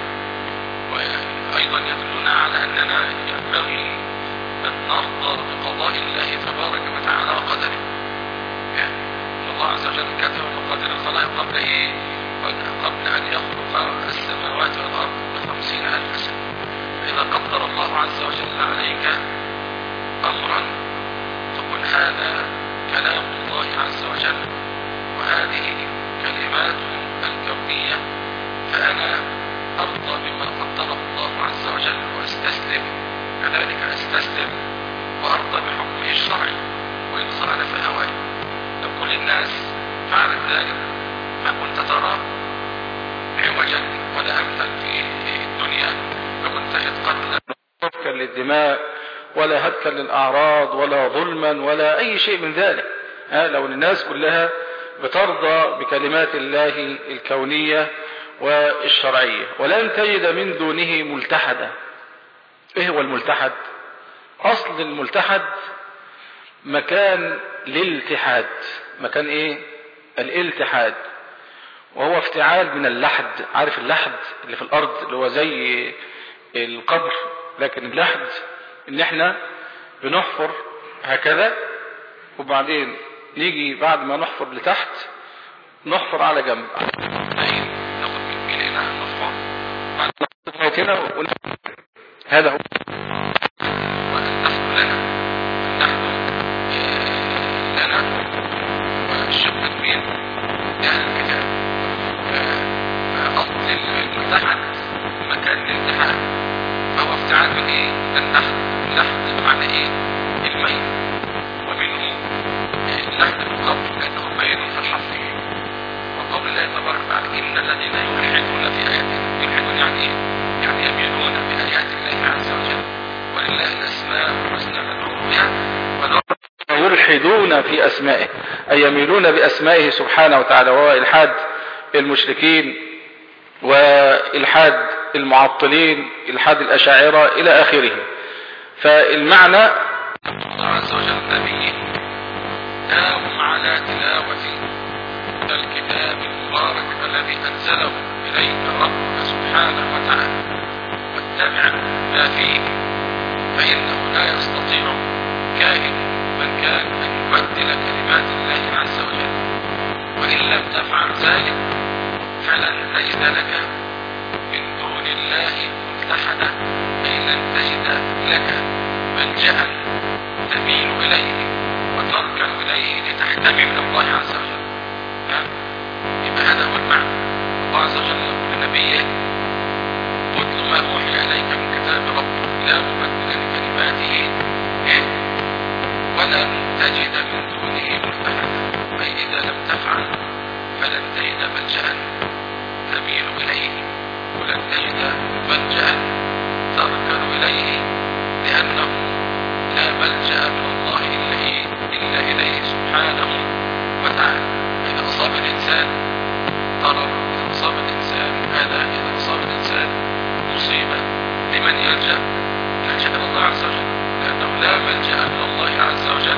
وايضا يدلنا على اننا ينبغي ان نرضى بقضاء الله تبارك وتعالى وقدره. يعني الله عز وجل كتب مقادير الخلائق قبل ايه؟ قبل ان يخلق السماوات والارض بخمسين الف سنه. فاذا قدر الله عز وجل عليك امرا فقل هذا كلام الله عز وجل وهذه كلماته الكونيه، فانا ارضى بما قدره الله عز وجل واستسلم، كذلك استسلم وارضى بحكمه الشرعي وان خالف هواه. لو كل الناس فعلت ذلك ما كنت ترى عوجا ولا امثل في الدنيا، فكنت قتلا سفكا للدماء ولا هتكا للاعراض ولا ظلما ولا اي شيء من ذلك. ها لو الناس كلها بترضى بكلمات الله الكونيه والشرعيه، ولن تجد من دونه ملتحدا. ايه هو الملتحد؟ اصل الملتحد مكان الالتحاد، مكان ايه؟ الالتحاد، وهو افتعال من اللحد. عارف اللحد اللي في الارض اللي هو زي القبر، لكن اللحد ان احنا بنحفر هكذا وبعدين نيجي بعد ما نحفر لتحت نحفر على جنب، ناخد من كلنا نحفر بعد موتنا ونحفر. هذا هو والنحن لنا، النحن لنا والشق الكبير لأهل الكتاب. فأصل الملتحد مكان الالتحاد، فهو افتعال من ايه؟ النحت. النحت بمعنى ايه؟ الميل، ومنه النحت بالقبر لأنه ميل في الحرف. وقول الله تبارك وتعالى إن الذين يلحدون في آياتنا، يلحدون يعني ايه؟ يعني يميلون بآيات الله عز وجل، ولله الأسماء الحسنى فادعوه بها. يلحدون في أسمائه أي يميلون بأسمائه سبحانه وتعالى، وهو إلحاد المشركين وإلحاد المعطلين، إلحاد الأشاعرة إلى آخره. فالمعنى الله عز وجل نبيه داوم على تلاوة الكتاب المبارك الذي أنزله إليك ربك سبحانه وتعالى، يتبع ما فيه، فإنه لا يستطيع كائن من كان أن يبدل كلمات الله عز وجل. وإن لم تفعل ذلك فلن تجد لك من دون الله ملتحدا، أي لن تجد لك ملجأ تميل إليه وتركن إليه لتحتمي من الله عز وجل. يبقى هذا هو المعنى. الله عز وجل يقول لنبيه: اتل ما أوحي إليك من كتاب ربك لا مبدل لكلماته ولن تجد من دونه ملتحدا، أي إذا لم تفعل فلن تجد ملجأ تميل إليه، ولن تجد ملجأ تركن إليه، لأنه لا ملجأ من الله إلا, إلا إليه سبحانه وتعالى. إذا أصاب الإنسان ضرر، إذا أصاب الإنسان هذا، إذا أصاب الإنسان مصيبة، لمن يلجأ؟ يلجأ إلى الله عز وجل، لأنه لا ملجأ من الله عز وجل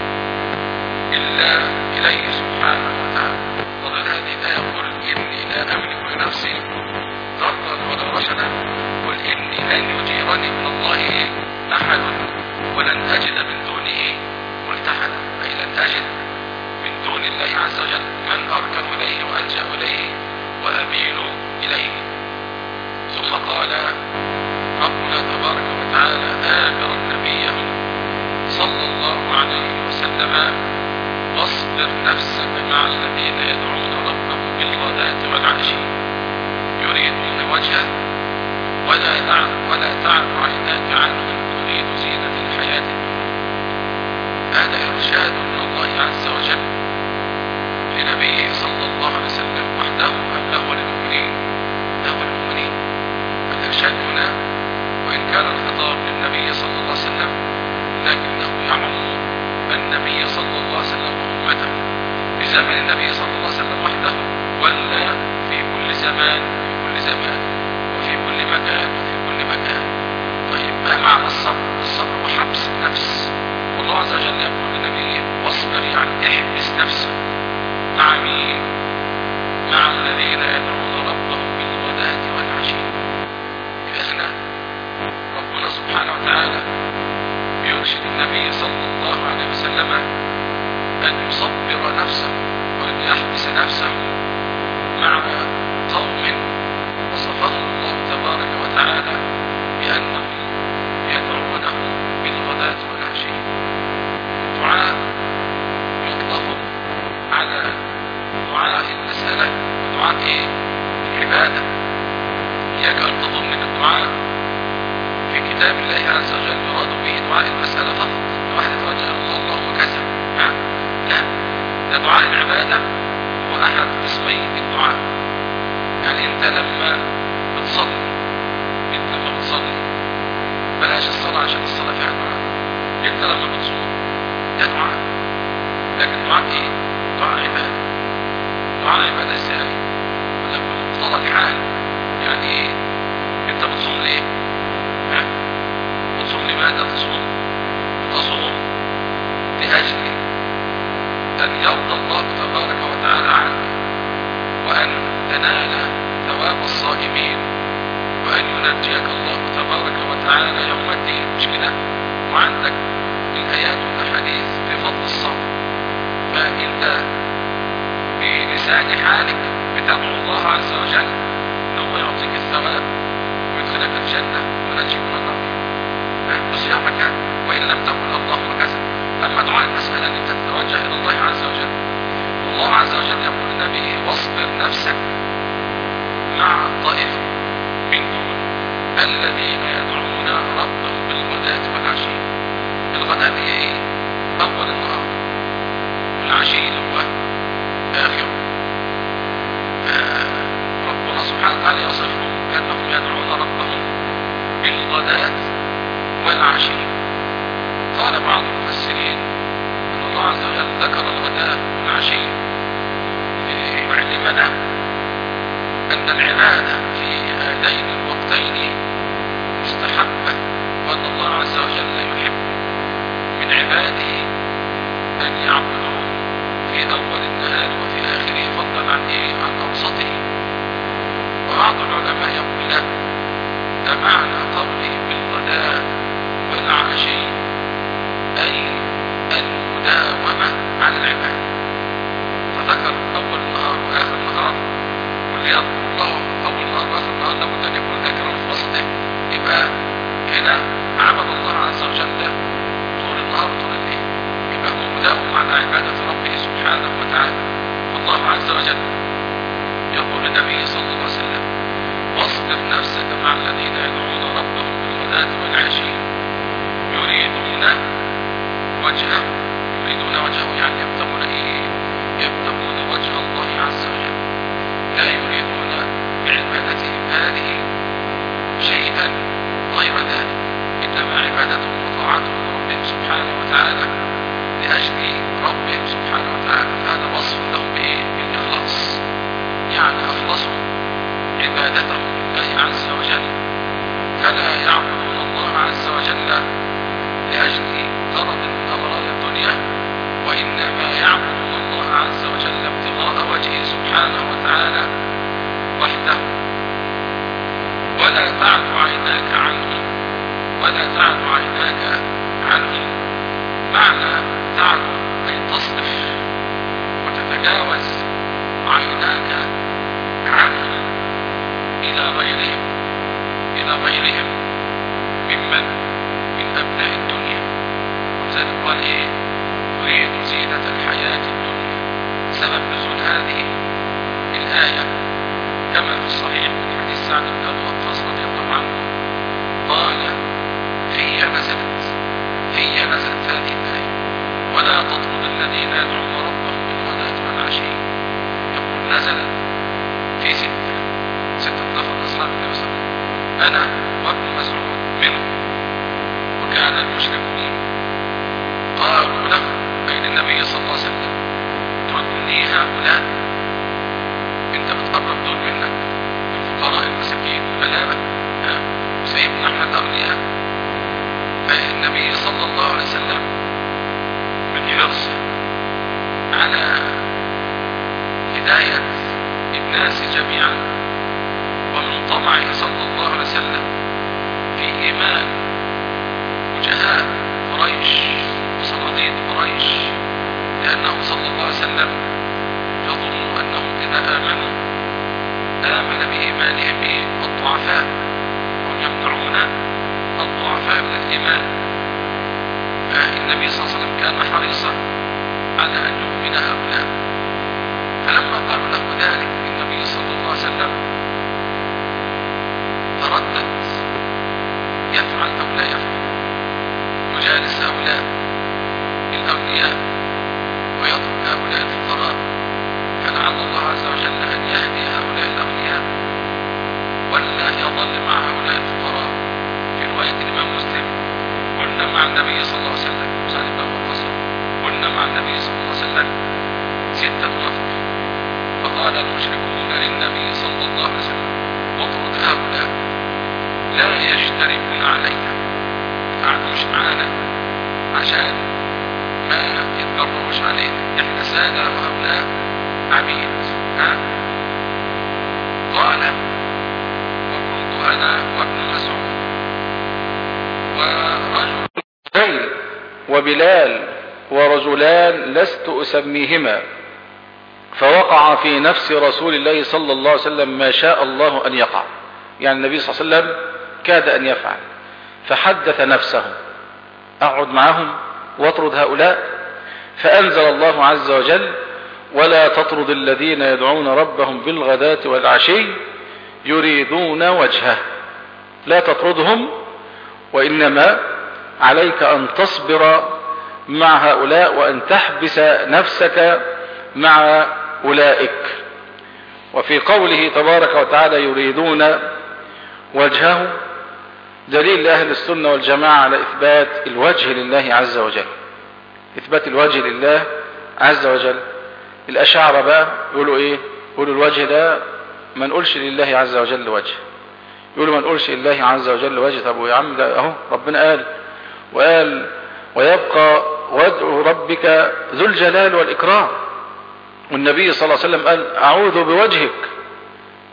إلا إليه سبحانه وتعالى. وضع هذه الآية: قل إني لا أملك لنفسي ضرا ولا رشدا، قل إني لن يجيرني من الله أحد ولن أجد من دونه ملتحدا، أي لن أجد من دون الله عز وجل من أركن إليه وألجأ إليه وأميل إليه. ثم قال ربنا تبارك وتعالى آمرا نبيه صلى الله عليه وسلم: واصبر نفسك مع الذين يدعون ربهم بالغداة والعشي يريدون وجهه ولا تعد ولا تعد عيناك عنهم تريد زينة الحياة الدنيا. هذا إرشاد من الله عز وجل لنبيه صلى الله عليه وسلم وحده، أم له وللمؤمنين؟ له وللمؤمنين. الإرشاد هنا وإن كان الخطاب للنبي صلى الله عليه وسلم لكنه يعم النبي صلى الله عليه وسلم وأمته في زمن النبي صلى الله عليه وسلم وحده، ولا في كل زمان في كل زمان وفي كل مكان وفي كل مكان. طيب، ما معنى الصبر؟ الصبر هو حبس النفس، والله عز وجل يقول لنبيه: واصبر، يعني احبس نفسك. مع مين؟ مع الذين يدعون ربهم بالغداة والعشي. إذا ربنا سبحانه وتعالى يرشد النبي صلى الله عليه وسلم أن يصبر نفسه وأن يحبس نفسه مع قوم وصفهم الله تبارك وتعالى بأنهم يدعونه بالغداة والعشي. الدعاء يطلق على دعاء المسألة ودعاء إيه؟ العبادة. إياك أن تظن أن الدعاء في كتاب الله عز وجل يراد به دعاء المسألة فقط، الواحد يتوجه إلى الله اللهم كذا، ها؟ لا، ده دعاء العبادة هو أحد قسمي الدعاء. يعني أنت لما بتصلي أنت لما بتصلي بلاش الصلاة عشان الصلاة فيها دعاء. أنت لما بتصوم ده دعاء، لكن دعاء إيه؟ دعاء عبادة. دعاء عبادة إزاي؟ ولما مقتضى الحال. يعني إيه؟ أنت بتصوم ليه؟ ها؟ بتصوم لماذا تصوم؟ تصوم لأجل أن يرضى الله تبارك وتعالى عنك، وأن تنال ثواب الصائمين، وأن ينجيك الله تبارك وتعالى يوم الدين. مش كده؟ وعندك الآيات والأحاديث في فضل الصوم، فأنت بلسان حالك بتدعو الله عز وجل أنه يعطيك الثواب ويدخلك الجنة ونجيك من النار بصيامك، وإن لم تقل اللهم كذا. أما دعاء المسألة أن أنت تتوجه إلى الله عز وجل، والله عز وجل يقول لنبيه: واصبر نفسك مع الطائفة من دون الذين يدعون ربهم بالغداة والعشي. الغداة هي إيه؟ أول النهار، والعشي هو آخره. ربنا سبحانه وتعالى يصفهم بأنهم يدعون ربهم بالغداة والعشي. قال بعض المفسرين أن الله عز وجل ذكر الغداء والعشي ليعلمنا أن العبادة في هذين الوقتين مستحبة، وأن الله عز وجل يحب من عباده أن يعبدوه في أول النهار وفي آخره، فضلا عن إيه؟ عن أوسطه. وبعض العلماء يقول لا، فمعنى قوله بالغداء والعشي أي المداومة على العبادة. فذكر أول النهار وآخر النهار، واللي يذكر الله أول النهار وآخر النهار لابد أن يكون ذاكرا في وسطه. يبقى هنا عبد الله عز وجل طول النهار وطول الليل، يبقى هو مداوم على عبادة ربه سبحانه وتعالى. والله عز وجل يقول النبي صلى الله عليه وسلم: واصبر نفسك مع الذين يدعون ربهم بالغداة والعشي يريدون وجهه. يريدون وجهه يعني يبتغون ايه؟ يبتغون وجه الله عز وجل، لا يريدون بعبادتهم هذه شيئا غير ذلك، انما عبادتهم وطاعتهم لربهم سبحانه وتعالى لاجل ربهم سبحانه وتعالى. فهذا وصف لهم بايه؟ بالاخلاص، يعني اخلصوا عبادتهم لله عز وجل، فلا يعبدون الله عز وجل لأجل غرض من أغراض الدنيا، وإنما يعبدون الله عز وجل ابتغاء وجهه سبحانه وتعالى وحده. ولا تعد عيناك عنهم ولا تعد عيناك عنهم معنى تعد أي تصرف وتتجاوز عيناك عنهم إلى غيرهم إلى غيرهم ممن من أبناء الدنيا. وذلك قال إيه؟ تريد زينة الحياة الدنيا. سبب نزول هذه الآية كما في الصحيح من حديث سعد بن أبي وقاص رضي الله عنه قال: في نزلت في نزلت هذه الآية: ولا تطرد الذين يدعون ربهم بالغداة والعشي. يقول نزلت في ستة ستة نفر أصحاب النبي صلى الله عليه وسلم، أنا وابن مسعود منهم. وكان المشركون قالوا له أي النبي صلى الله عليه وسلم: تدني هؤلاء، أنت بتقرب دول منك الفقراء المساكين الغلابة وسيبنا احنا الأغنياء. فالنبي صلى الله عليه وسلم من حرصه على هداية الناس جميعا ومن طمعه صلى الله عليه وسلم في إيمان وجهاء قريش وصناديد قريش، لأنه صلى الله عليه وسلم يظن أنهم إذا آمنوا آمن بإيمانهم الضعفاء، هم يمنعون الضعفاء من الإيمان. فالنبي صلى الله عليه وسلم كان حريصا على أن يؤمن هؤلاء. فلما قالوا له ذلك النبي صلى الله عليه وسلم تردد، يفعل أو لا يفعل، يجالس هؤلاء الأغنياء ويترك هؤلاء الفقراء، فلعل الله عز وجل أن يهدي هؤلاء الأغنياء ولا يظل مع هؤلاء الفقراء. في رواية الإمام مسلم: كنا مع النبي صلى الله عليه وسلم سعد بن وقاص كنا مع النبي صلى الله عليه وسلم ستة نفر، فقال المشركون للنبي صلى الله عليه وسلم: اطرد هؤلاء لا يجترئون علينا، قعدوا مش معانا عشان ما يتجرؤوش علينا، احنا سادة وهؤلاء عبيد. ها؟ قال: وكنت انا وابن مسعود ورجل وبلال ورجلان لست اسميهما، فوقع في نفس رسول الله صلى الله عليه وسلم ما شاء الله ان يقع. يعني النبي صلى الله عليه وسلم كاد ان يفعل، فحدث نفسه: اقعد معهم واطرد هؤلاء. فانزل الله عز وجل: ولا تطرد الذين يدعون ربهم بالغداة والعشي يريدون وجهه. لا تطردهم، وانما عليك ان تصبر مع هؤلاء وان تحبس نفسك مع اولئك. وفي قوله تبارك وتعالى يريدون وجهه دليل لأهل السنة والجماعة على إثبات الوجه لله عز وجل، إثبات الوجه لله عز وجل. الأشاعرة بقى يقولوا إيه؟ يقولوا الوجه ده ما نقولش لله عز وجل وجه، يقولوا ما نقولش لله عز وجل وجه. طب يا عم ده أهو ربنا قال وقال ويبقى وجه ربك ذو الجلال والإكرام، والنبي صلى الله عليه وسلم قال أعوذ بوجهك.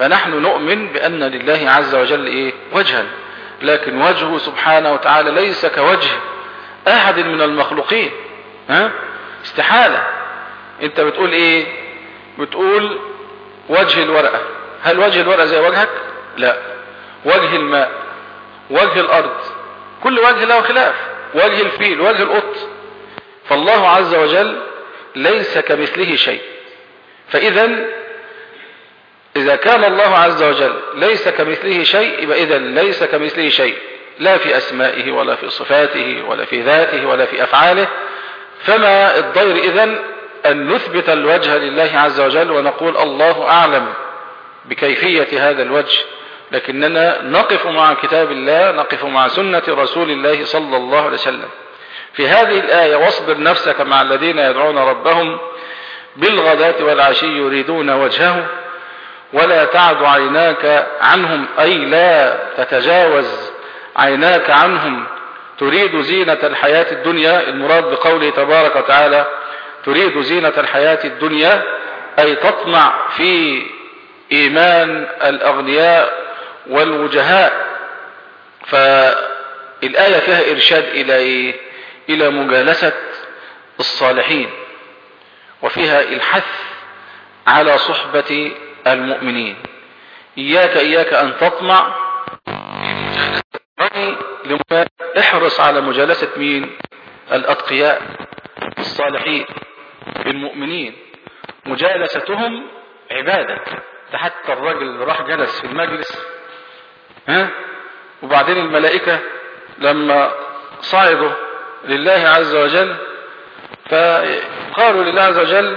فنحن نؤمن بأن لله عز وجل إيه؟ وجها، لكن وجهه سبحانه وتعالى ليس كوجه أحد من المخلوقين. ها؟ استحالة. انت بتقول ايه؟ بتقول وجه الورقة، هل وجه الورقة زي وجهك؟ لا. وجه الماء، وجه الأرض، كل وجه له خلاف، وجه الفيل، وجه القط. فالله عز وجل ليس كمثله شيء. فإذا إذا كان الله عز وجل ليس كمثله شيء، يبقى إذا ليس كمثله شيء، لا في أسمائه ولا في صفاته ولا في ذاته ولا في أفعاله. فما الضير إذن أن نثبت الوجه لله عز وجل ونقول الله أعلم بكيفية هذا الوجه، لكننا نقف مع كتاب الله، نقف مع سنة رسول الله صلى الله عليه وسلم. في هذه الآية واصبر نفسك مع الذين يدعون ربهم بالغداة والعشي يريدون وجهه ولا تعد عيناك عنهم، أي لا تتجاوز عيناك عنهم تريد زينة الحياة الدنيا. المراد بقوله تبارك وتعالى تريد زينة الحياة الدنيا أي تطمع في إيمان الأغنياء والوجهاء. فالآية فيها إرشاد إلى إيه؟ إلى مجالسة الصالحين، وفيها الحث على صحبة المؤمنين. إياك إياك أن تطمع في مجالسة، احرص على مجالسة مين؟ الأتقياء الصالحين المؤمنين. مجالستهم عبادة. حتى الرجل اللي راح جلس في المجلس، ها، وبعدين الملائكة لما صعدوا لله عز وجل فقالوا لله عز وجل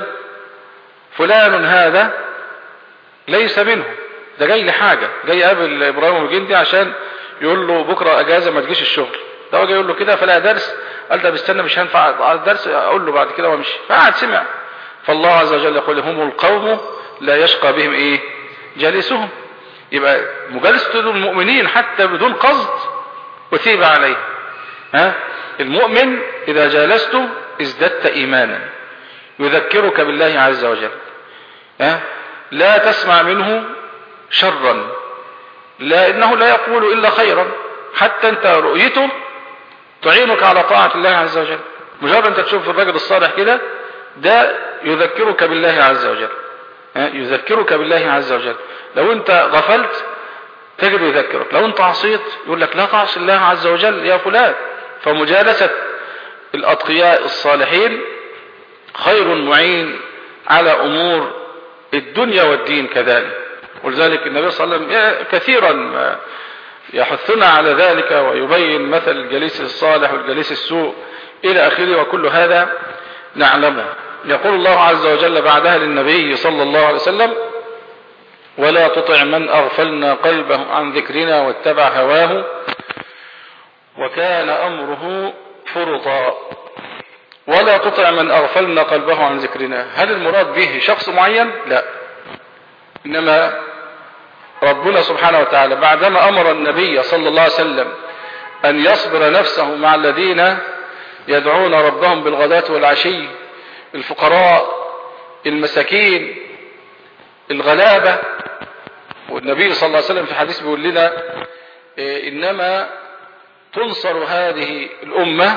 فلان هذا ليس منه، ده جاي لحاجة، جاي قابل إبراهيم الجندي عشان يقول له بكرة أجازة ما تجيش الشغل. ده هو جاي يقول له كده، فلا درس، قال ده بستنى مش هنفع على الدرس، أقول له بعد كده وامشي. فقعد سمع. فالله عز وجل يقول هم القوم لا يشقى بهم إيه؟ جالسهم. يبقى مجالسة المؤمنين حتى بدون قصد أثيب عليه. ها؟ المؤمن إذا جالسته ازددت إيمانا، يذكرك بالله عز وجل. ها؟ لا تسمع منه شرا، لا إنه لا يقول إلا خيرا. حتى أنت رؤيته تعينك على طاعة الله عز وجل. مجرد أنت تشوف الرجل الصالح كده، ده يذكرك بالله عز وجل. ها؟ يذكرك بالله عز وجل. لو أنت غفلت تجد يذكرك، لو أنت عصيت يقول لك لا تعصي الله عز وجل يا فلان. فمجالسة الأتقياء الصالحين خير معين على أمور الدنيا والدين كذلك. ولذلك النبي صلى الله عليه وسلم كثيرا يحثنا على ذلك ويبين مثل الجليس الصالح والجليس السوء إلى آخره، وكل هذا نعلمه. يقول الله عز وجل بعدها للنبي صلى الله عليه وسلم ولا تطع من أغفلنا قلبه عن ذكرنا واتبع هواه وكان أمره فرطا. ولا تطع من أغفلنا قلبه عن ذكرنا، هل المراد به شخص معين؟ لا، إنما ربنا سبحانه وتعالى بعدما أمر النبي صلى الله عليه وسلم أن يصبر نفسه مع الذين يدعون ربهم بالغداة والعشي، الفقراء المساكين الغلابة. والنبي صلى الله عليه وسلم في حديث بيقول لنا إنما تنصر هذه الأمة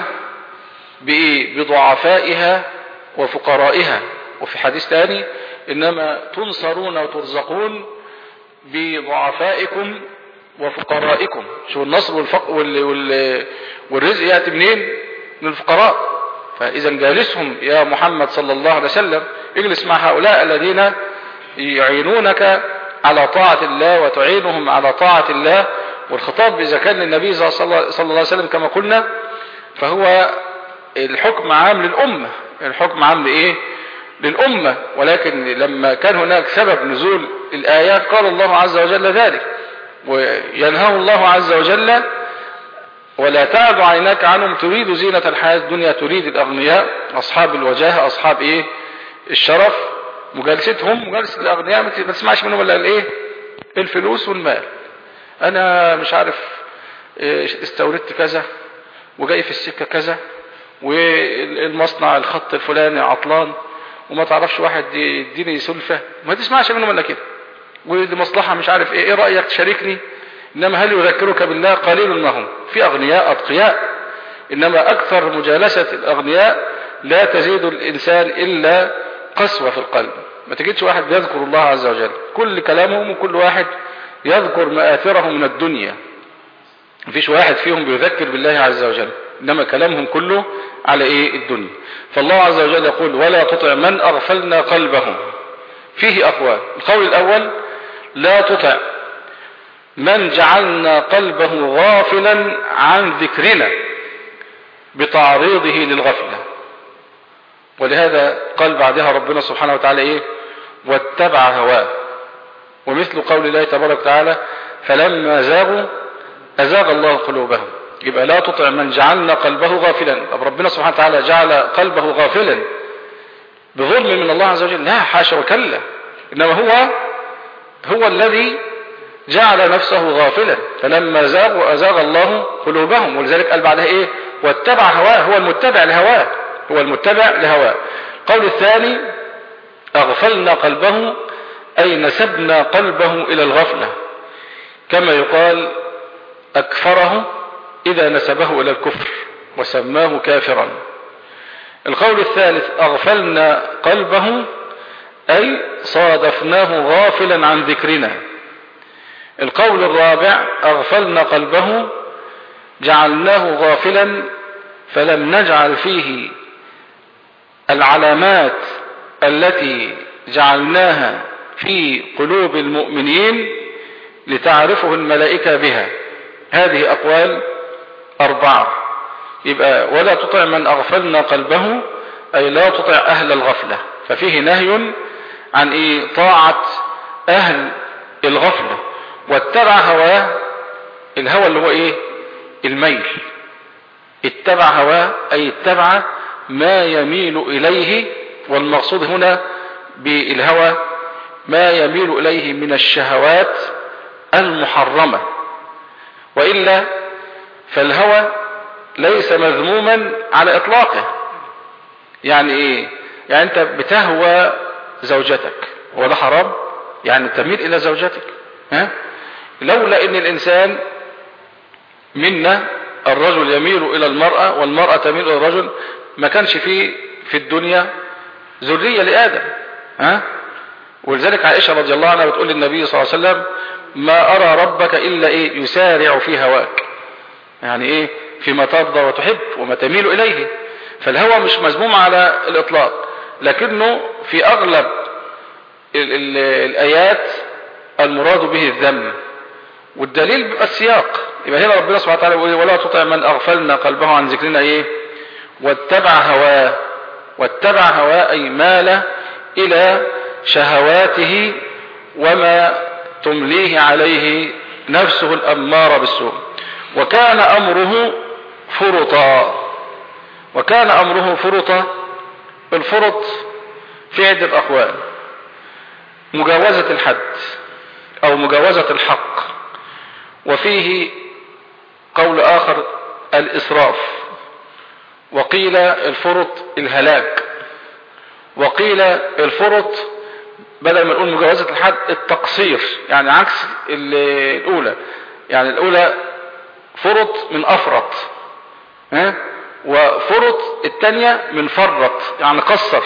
بضعفائها وفقرائها. وفي حديث ثاني إنما تنصرون وترزقون بضعفائكم وفقرائكم. شو النصر والفق وال... وال... والرزق يأتي منين؟ من الفقراء. فإذا جالسهم يا محمد صلى الله عليه وسلم، اجلس مع هؤلاء الذين يعينونك على طاعة الله وتعينهم على طاعة الله. والخطاب إذا كان للنبي صلى الله عليه وسلم كما قلنا فهو الحكم عام للأمة. الحكم عام لإيه؟ للأمة. ولكن لما كان هناك سبب نزول الآيات قال الله عز وجل ذلك، وينهى الله عز وجل ولا تعد عيناك عنهم تريد زينة الحياة الدنيا، تريد الأغنياء أصحاب الوجاهة أصحاب إيه؟ الشرف. مجالستهم مجالسة الأغنياء ما تسمعش منهم إلا الإيه؟ الفلوس والمال. أنا مش عارف استوردت كذا وجاي في السكة كذا والمصنع الخط الفلاني عطلان وما تعرفش واحد يديني سلفة، ما تسمعش منهم إلا كده. ودي مصلحة مش عارف ايه، ايه رأيك تشاركني؟ انما هل يذكرك بالله؟ قليل ما هم. في اغنياء اتقياء، انما اكثر مجالسة الاغنياء لا تزيد الانسان الا قسوة في القلب. ما تجدش واحد بيذكر الله عز وجل، كل كلامهم وكل واحد يذكر مآثره من الدنيا، مفيش واحد فيهم بيذكر بالله عز وجل، انما كلامهم كله على ايه؟ الدنيا. فالله عز وجل يقول ولا تطع من اغفلنا قلبه. فيه اقوال. القول الاول لا تطع من جعلنا قلبه غافلا عن ذكرنا بتعريضه للغفلة، ولهذا قال بعدها ربنا سبحانه وتعالى ايه؟ واتبع هواه. ومثل قول الله تبارك وتعالى فلما زاغوا أزاغ الله قلوبهم. يبقى لا تطع من جعلنا قلبه غافلا. طب ربنا سبحانه وتعالى جعل قلبه غافلا بظلم من الله عز وجل؟ لا، حاشا وكلا، إنما هو هو الذي جعل نفسه غافلا. فلما زاغوا أزاغ الله قلوبهم. ولذلك قال بعدها ايه؟ واتبع هواه. هو المتبع لهواه، هو المتبع لهواه. القول الثاني أغفلنا قلبه أي نسبنا قلبه إلى الغفلة، كما يقال أكفره إذا نسبه إلى الكفر وسماه كافرا. القول الثالث أغفلنا قلبه أي صادفناه غافلا عن ذكرنا. القول الرابع أغفلنا قلبه جعلناه غافلا فلم نجعل فيه العلامات التي جعلناها في قلوب المؤمنين لتعرفه الملائكة بها. هذه أقوال أربعة. يبقى ولا تطع من أغفلنا قلبه أي لا تطع أهل الغفلة. ففيه نهي عن إيه؟ طاعة أهل الغفلة. واتبع هواه. الهوى اللي هو إيه؟ الميل. اتبع هواه أي اتبع ما يميل إليه. والمقصود هنا بالهوى ما يميل إليه من الشهوات المحرمة، وإلا فالهوى ليس مذموما على إطلاقه. يعني إيه؟ يعني أنت بتهوى زوجتك، ولا حرام؟ يعني تميل إلى زوجتك. ها؟ لولا أن الإنسان منا الرجل يميل إلى المرأة والمرأة تميل إلى الرجل ما كانش فيه في الدنيا ذرية لآدم. ها؟ ولذلك عائشة رضي الله عنها بتقول للنبي صلى الله عليه وسلم ما أرى ربك إلا إيه؟ يسارع في هواك. يعني إيه؟ فيما ترضى وتحب وما تميل إليه. فالهوى مش مذموم على الإطلاق، لكنه في أغلب ال ال الآيات المراد به الذم، والدليل بيبقى السياق. يبقى هنا ربنا سبحانه وتعالى يقول ولا تطع من أغفلنا قلبه عن ذكرنا إيه؟ واتبع هواه. واتبع هواه أي مال إلى شهواته وما تمليه عليه نفسه الأمارة بالسوء. وكان أمره فرطا. وكان أمره فرطا. الفرط في عدة أقوال: مجاوزة الحد أو مجاوزة الحق، وفيه قول آخر الإسراف، وقيل الفرط الهلاك، وقيل الفرط بدل ما نقول مجاوزة الحد التقصير، يعني عكس الأولى. يعني الأولى فرط من أفرط، ها؟ وفرط الثانية من فرط يعني قصر.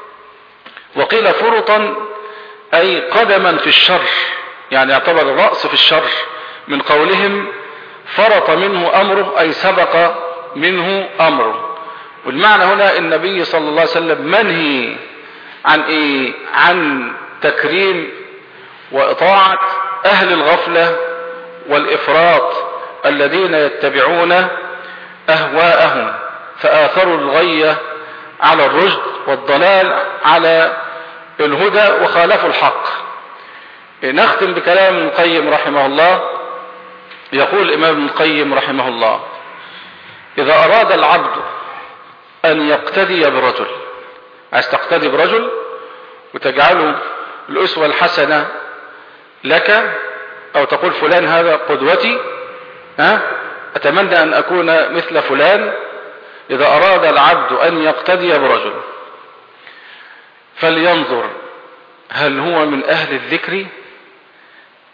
وقيل فرطا أي قدما في الشر، يعني يعتبر الرأس في الشر، من قولهم فرط منه أمره أي سبق منه أمره. والمعنى هنا النبي صلى الله عليه وسلم منهي عن إيه؟ عن تكريم وإطاعة أهل الغفلة والإفراط الذين يتبعون أهواءهم فآثروا الغي على الرشد والضلال على الهدى وخالفوا الحق. نختم بكلام ابن القيم رحمه الله. يقول الإمام ابن القيم رحمه الله: إذا أراد العبد أن يقتدي برجل، عايز تقتدي برجل وتجعله الأسوة الحسنة لك، أو تقول فلان هذا قدوتي، ها؟ أتمنى أن أكون مثل فلان. إذا أراد العبد أن يقتدي برجل فلينظر هل هو من أهل الذكر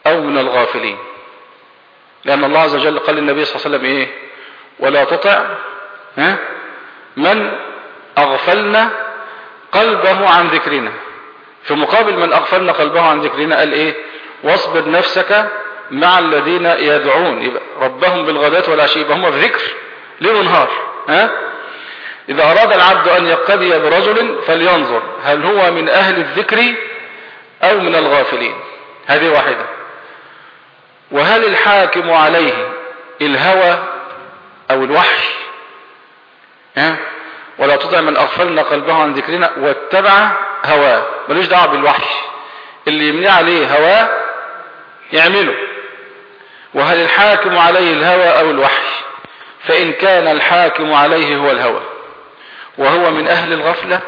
أو من الغافلين. لأن الله عز وجل قال للنبي صلى الله عليه وسلم إيه؟ ولا تطع ها من أغفلنا قلبه عن ذكرنا. في مقابل من أغفلنا قلبه عن ذكرنا قال إيه؟ واصبر نفسك مع الذين يدعون ربهم بالغداة والعشي، يبقى هم في ذكر ليل ونهار. ها؟ إذا أراد العبد أن يقتدي برجل فلينظر هل هو من أهل الذكر أو من الغافلين. هذه واحدة. وهل الحاكم عليه الهوى أو الوحي؟ ها؟ ولا تطع من أغفلنا قلبه عن ذكرنا واتبع هواه. ملوش دعوه بالوحي، اللي يمنع عليه هواه يعمله. وهل الحاكم عليه الهوى أو الوحي؟ فإن كان الحاكم عليه هو الهوى وهو من أهل الغفلة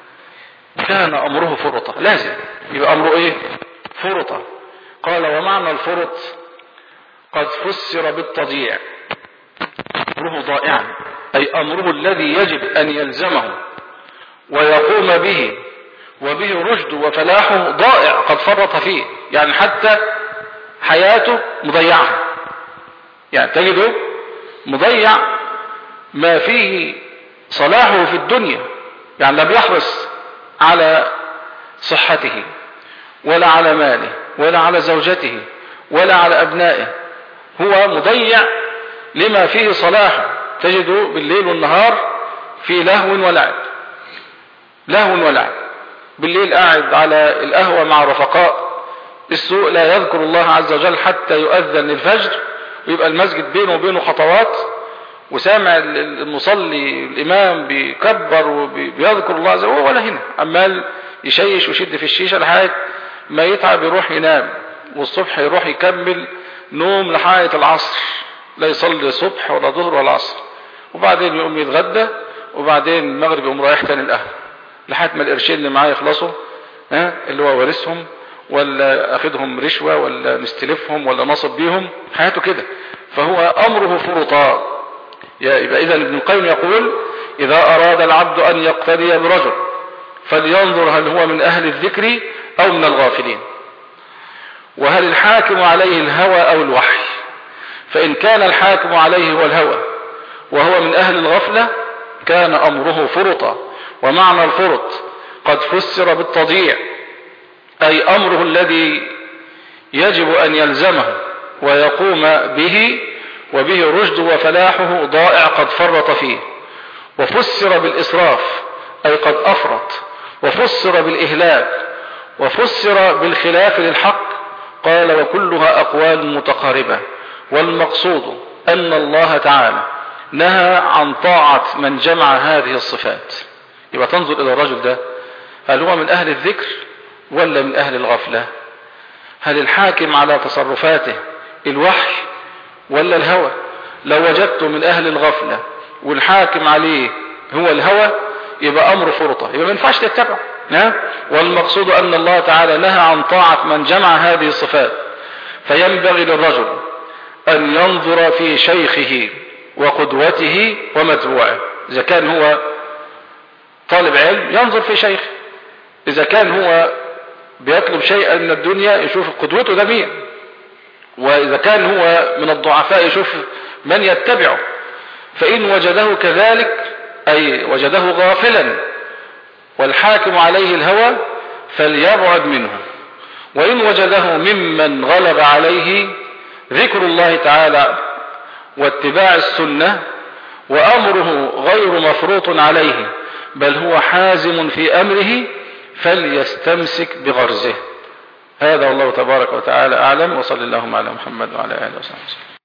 كان أمره فرطة. لازم يبقى أمره إيه؟ فرطة. قال ومعنى الفرط قد فسر بالتضييع، أمره ضائعا، أي أمره الذي يجب أن يلزمه ويقوم به وبه رشد وفلاحه ضائع قد فرط فيه. يعني حتى حياته مضيعها، يعني تجده مضيع ما فيه صلاحه في الدنيا. يعني لا بيحرص على صحته ولا على ماله ولا على زوجته ولا على أبنائه، هو مضيع لما فيه صلاحه. تجده بالليل والنهار في لهو ولعب، لهو ولعب. بالليل قاعد على القهوة مع رفقاء السوء لا يذكر الله عز وجل حتى يؤذن الفجر، ويبقى المسجد بينه وبينه خطوات، وسامع المصلي الإمام بيكبر وبيذكر الله عز وجل، ولا هنا عمال يشيش ويشد في الشيشة لحد ما يتعب يروح ينام، والصبح يروح يكمل نوم لحد العصر، لا يصلي صبح ولا ظهر ولا عصر، وبعدين يقوم يتغدى، وبعدين المغرب يقوم رايح تاني القهوة لحد ما القرشين اللي معاه يخلصوا، ها اللي هو وارثهم ولا اخدهم رشوة ولا مستلفهم ولا نصب بيهم، حياته كده. فهو امره فرطا. يبقى اذا ابن القيم يقول اذا اراد العبد ان يقتدي برجل فلينظر هل هو من اهل الذكر او من الغافلين. وهل الحاكم عليه الهوى او الوحي؟ فان كان الحاكم عليه هو الهوى وهو من اهل الغفلة كان امره فرطا. ومعنى الفرط قد فسر بالتضييع، أي أمره الذي يجب أن يلزمه ويقوم به وبه رشد وفلاحه ضائع قد فرط فيه. وفسر بالإسراف أي قد أفرط. وفسر بالإهلاك، وفسر بالخلاف للحق. قال وكلها أقوال متقاربة، والمقصود أن الله تعالى نهى عن طاعة من جمع هذه الصفات. يبقى تنظر إلى الرجل ده هل هو من أهل الذكر ولا من أهل الغفلة؟ هل الحاكم على تصرفاته الوحي ولا الهوى؟ لو وجدته من أهل الغفلة والحاكم عليه هو الهوى يبقى أمر فرطة، يبقى ما ينفعش تتبعه. والمقصود أن الله تعالى نهى عن طاعة من جمع هذه الصفات. فينبغي للرجل أن ينظر في شيخه وقدوته ومتبوعه. إذا كان هو طالب علم ينظر في شيخ، إذا كان هو بيطلب شيئا من الدنيا يشوف قدوته ده مين، وإذا كان هو من الضعفاء يشوف من يتبعه. فإن وجده كذلك أي وجده غافلا والحاكم عليه الهوى فليبعد منه. وإن وجده ممن غلب عليه ذكر الله تعالى واتباع السنة وأمره غير مفروط عليه بل هو حازم في أمره فليستمسك بغرزه. هذا والله تبارك وتعالى أعلم، وصلى اللهم على محمد وعلى آله وصحبه وسلم.